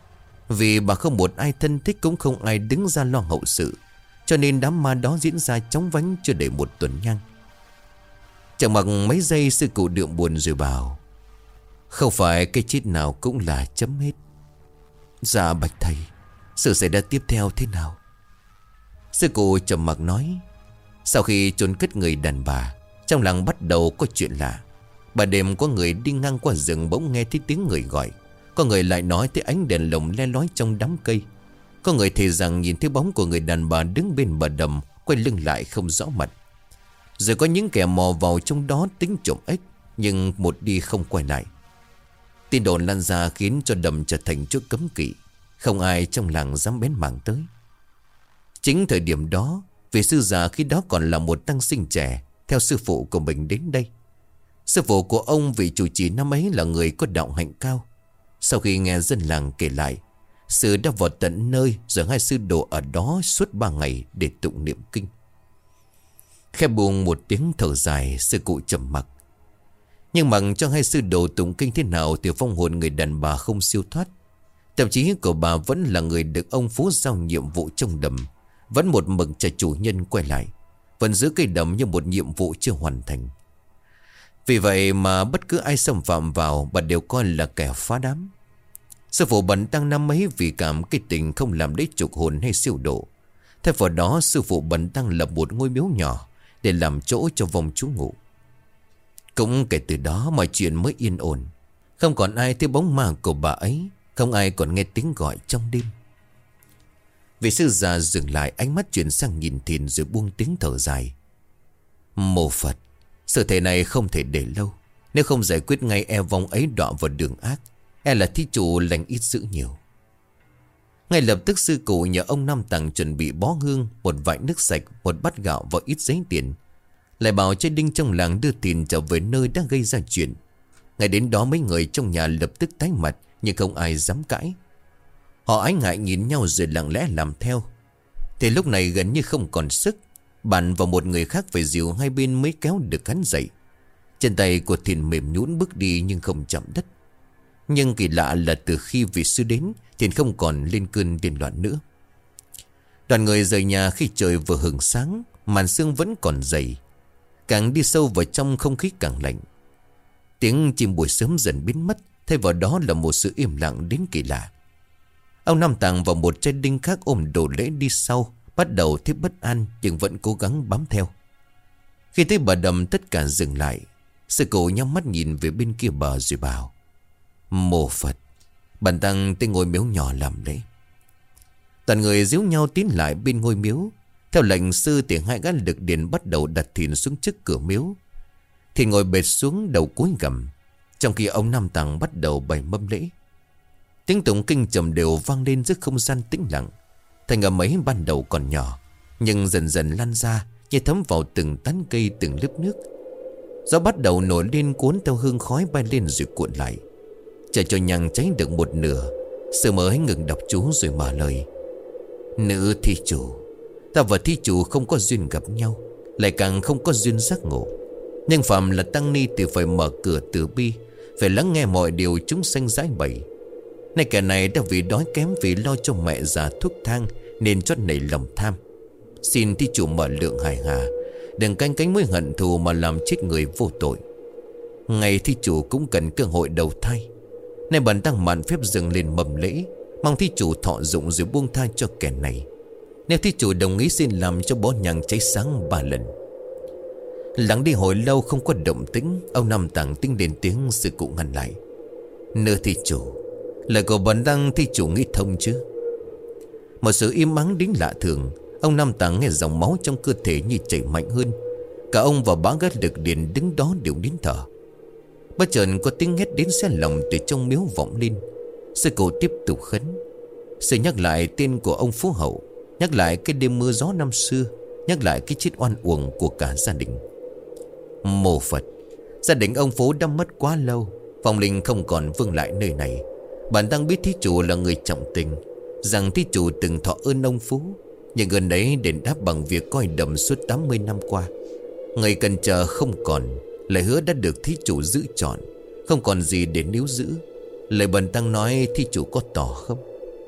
Vì bà không một ai thân thích, cũng không ai đứng ra lo hậu sự, cho nên đám ma đó diễn ra chóng vánh chưa đầy một tuần nhang. Chẳng mặc mấy giây, sư cụ đượm buồn rồi bảo, Không phải cái chết nào cũng là chấm hết. Dạ bạch thầy, sự xảy ra tiếp theo thế nào? Sư cụ trầm mặc nói. Sau khi chôn cất người đàn bà, trong làng bắt đầu có chuyện lạ. Bà đêm có người đi ngang qua rừng bỗng nghe thấy tiếng người gọi. Có người lại nói thấy ánh đèn lồng le lói trong đám cây. Có người thề rằng nhìn thấy bóng của người đàn bà đứng bên bờ đầm, quay lưng lại không rõ mặt. Rồi có những kẻ mò vào trong đó tính trộm ếch, nhưng một đi không quay lại. Tin đồn lan ra khiến cho đầm trở thành chỗ cấm kỵ. Không ai trong làng dám bén mảng tới. Chính thời điểm đó, vị sư già khi đó còn là một tăng sinh trẻ, theo sư phụ của mình đến đây. Sư phụ của ông vị chủ trì năm ấy là người có đạo hạnh cao. Sau khi nghe dân làng kể lại, sư đã vào tận nơi rồi hai sư đồ ở đó suốt 3 ngày để tụng niệm kinh. Khẽ buông một tiếng thở dài, sư cụ trầm mặc. Nhưng mặc cho hai sư đồ tụng kinh thế nào thì vong hồn người đàn bà không siêu thoát. Thậm chí của bà vẫn là người được ông Phú giao nhiệm vụ trong đầm, vẫn một mực chờ chủ nhân quay lại, vẫn giữ cây đầm như một nhiệm vụ chưa hoàn thành. Vì vậy mà bất cứ ai xâm phạm vào, bà đều coi là kẻ phá đám. Sư phụ bần tăng năm ấy vì cảm cái tình không làm đấy trục hồn hay siêu độ. Thay vào đó sư phụ bần tăng lập một ngôi miếu nhỏ để làm chỗ cho vong trú ngụ. Cũng kể từ đó mọi chuyện mới yên ổn. Không còn ai thấy bóng ma của bà ấy, không ai còn nghe tiếng gọi trong đêm. Vị sư già dừng lại, ánh mắt chuyển sang nhìn Thìn rồi buông tiếng thở dài. Mô Phật, sự thể này không thể để lâu. Nếu không giải quyết ngay e vong ấy đọa vào đường ác, e là thí chủ lành ít dữ nhiều. Ngay lập tức sư cụ nhờ ông Nam Tằng chuẩn bị bó hương, một vại nước sạch, một bát gạo và ít giấy tiền. Lại bảo trai đinh trong làng đưa Thìn trở về nơi đã gây ra chuyện. Ngay đến đó mấy người trong nhà lập tức tái mặt, nhưng không ai dám cãi. Họ ái ngại nhìn nhau rồi lặng lẽ làm theo. Thì lúc này gần như không còn sức, bạn và một người khác phải dìu hai bên mới kéo được hắn dậy. Chân tay của Thìn mềm nhũn bước đi nhưng không chạm đất. Nhưng kỳ lạ là từ khi vị sư đến, Thìn không còn lên cơn điên loạn nữa. Đoàn người rời nhà khi trời vừa hửng sáng, màn sương vẫn còn dày. Càng đi sâu vào trong không khí càng lạnh. Tiếng chim buổi sớm dần biến mất, thay vào đó là một sự im lặng đến kỳ lạ. Ông Nam Tàng và một trai đinh khác ôm đồ lễ đi sau, bắt đầu thấy bất an nhưng vẫn cố gắng bám theo. Khi tới bờ đầm tất cả dừng lại. Sư cụ nhắm mắt nhìn về bên kia bờ rồi bảo: Mô Phật, bần tăng tới ngôi miếu nhỏ làm lễ. Toàn người díu nhau tiến lại bên ngôi miếu. Theo lệnh sư thì hai gã lực điền bắt đầu đặt Thìn xuống trước cửa miếu. Thìn ngồi bệt xuống đầu cúi gằm, trong khi ông Nam Tàng bắt đầu bày mâm lễ. Tiếng tụng kinh trầm đều vang lên giữa không gian tĩnh lặng. Thành âm ấy ban đầu còn nhỏ, nhưng dần dần lan ra như thấm vào từng tán cây, từng lớp nước. Gió bắt đầu nổi lên cuốn theo hương khói bay lên rồi cuộn lại. Chờ cho nhang cháy được một nửa, sư mới ngừng đọc chú rồi mở lời: Nữ thi chủ, ta và thi chủ không có duyên gặp nhau, lại càng không có duyên giác ngộ. Nhưng phàm là tăng ni thì phải mở cửa từ bi, phải lắng nghe mọi điều chúng sanh giải bày. Nay kẻ này đã vì đói kém, vì lo cho mẹ già thuốc thang nên chót nảy lòng tham. Xin thi chủ mở lượng hài hà, đừng canh cánh mối hận thù mà làm chết người vô tội. Ngày thi chủ cũng cần cơ hội đầu thai. Nay bần tăng mạn phép dừng lên mầm lễ, mong thi chủ thọ dụng rồi buông tha cho kẻ này. Nếu thi chủ đồng ý xin làm cho bó nhang cháy sáng 3 lần. Lắng đi hồi lâu không có động tĩnh, ông Nam Tàng tinh đến tiếng sư cụ ngăn lại: Nữ thi chủ, lời của bần tăng thi chủ nghĩ thông chứ? Một sự im ắng đến lạ thường. Ông Nam Tàng nghe dòng máu trong cơ thể như chảy mạnh hơn. Cả ông và bá gác lực điền đứng đó đều nín thở. Bất chợt có tiếng hét đến xé lòng từ trong miếu vọng lên. Sư cụ tiếp tục khấn. Sư nhắc lại tên của ông Phú Hậu, nhắc lại cái đêm mưa gió năm xưa, nhắc lại cái chết oan uổng của cả gia đình. Mô Phật, gia đình ông Phú đã mất quá lâu, vong linh không còn vương lại nơi này. Bản tăng biết thí chủ là người trọng tình, rằng thí chủ từng thọ ơn ông Phú, nhưng gần đấy đền đáp bằng việc coi đầm suốt 80 năm qua. Người cần chờ không còn, lời hứa đã được thí chủ giữ trọn, không còn gì để níu giữ. Lời bần tăng nói thí chủ có tỏ không?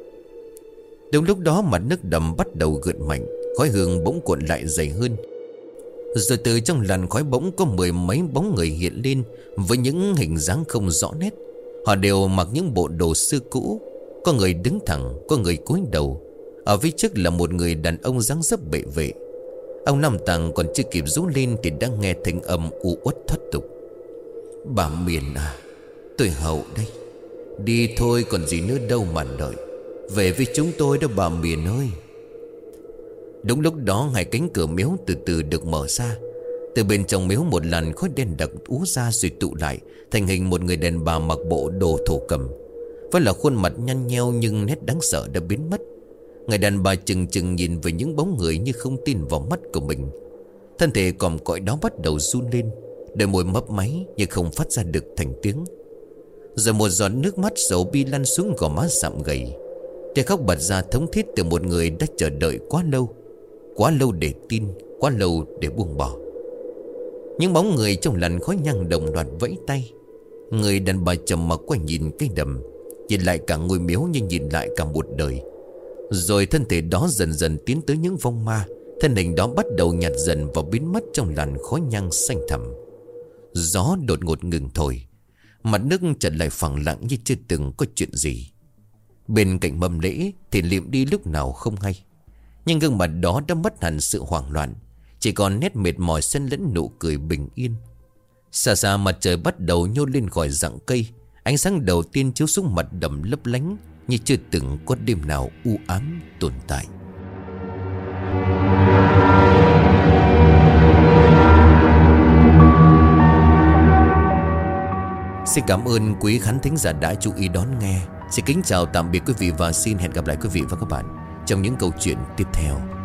Đúng lúc đó mặt nước đầm bắt đầu gợn mạnh, khói hương bỗng cuộn lại dày hơn. Rồi từ trong làn khói bỗng có 10 mấy bóng người hiện lên với những hình dáng không rõ nét. Họ đều mặc những bộ đồ xưa cũ. Có người đứng thẳng, có người cúi đầu. Ở phía trước là một người đàn ông dáng dấp bệ vệ. Ông Năm Tàng còn chưa kịp rú lên thì đã nghe thanh âm u uất thoát tục: "Bà Miền à, tôi hậu đây. Đi thôi còn gì nữa đâu mà đợi. Về với chúng tôi đó bà Miền ơi." Đúng lúc đó hai cánh cửa miếu từ từ được mở ra. Từ bên trong miếu một làn khói đen đặc ú ra rồi tụ lại thành hình một người đàn bà mặc bộ đồ thổ cẩm. Vẫn là khuôn mặt nhăn nheo nhưng nét đáng sợ đã biến mất. Người đàn bà chừng chừng nhìn về những bóng người như không tin vào mắt của mình. Thân thể còm cõi đó bắt đầu run lên, đôi môi mấp máy nhưng không phát ra được thành tiếng. Rồi một giọt nước mắt sầu bi lăn xuống gò má sạm gầy. Tiếng khóc bật ra thống thiết từ một người đã chờ đợi quá lâu. Quá lâu để tin, quá lâu để buông bỏ. Những bóng người trong làn khói nhang đồng loạt vẫy tay. Người đàn bà trầm mặc quay nhìn cây đầm, nhìn lại cả ngôi miếu như nhìn lại cả một đời. Rồi thân thể đó dần dần tiến tới những vong ma. Thân hình đó bắt đầu nhạt dần và biến mất trong làn khói nhang xanh thẳm. Gió đột ngột ngừng thổi. Mặt nước chợt lại phẳng lặng như chưa từng có chuyện gì. Bên cạnh mâm lễ thì liệm đi lúc nào không hay. Nhưng gương mặt đó đã mất hẳn sự hoảng loạn, chỉ còn nét mệt mỏi xen lẫn nụ cười bình yên. Xa xa mặt trời bắt đầu nhô lên khỏi rặng cây. Ánh sáng đầu tiên chiếu xuống mặt đầm lấp lánh như chưa từng có đêm nào u ám tồn tại. Xin cảm ơn quý khán thính giả đã chú ý đón nghe. Xin kính chào tạm biệt quý vị và xin hẹn gặp lại quý vị và các bạn trong những câu chuyện tiếp theo.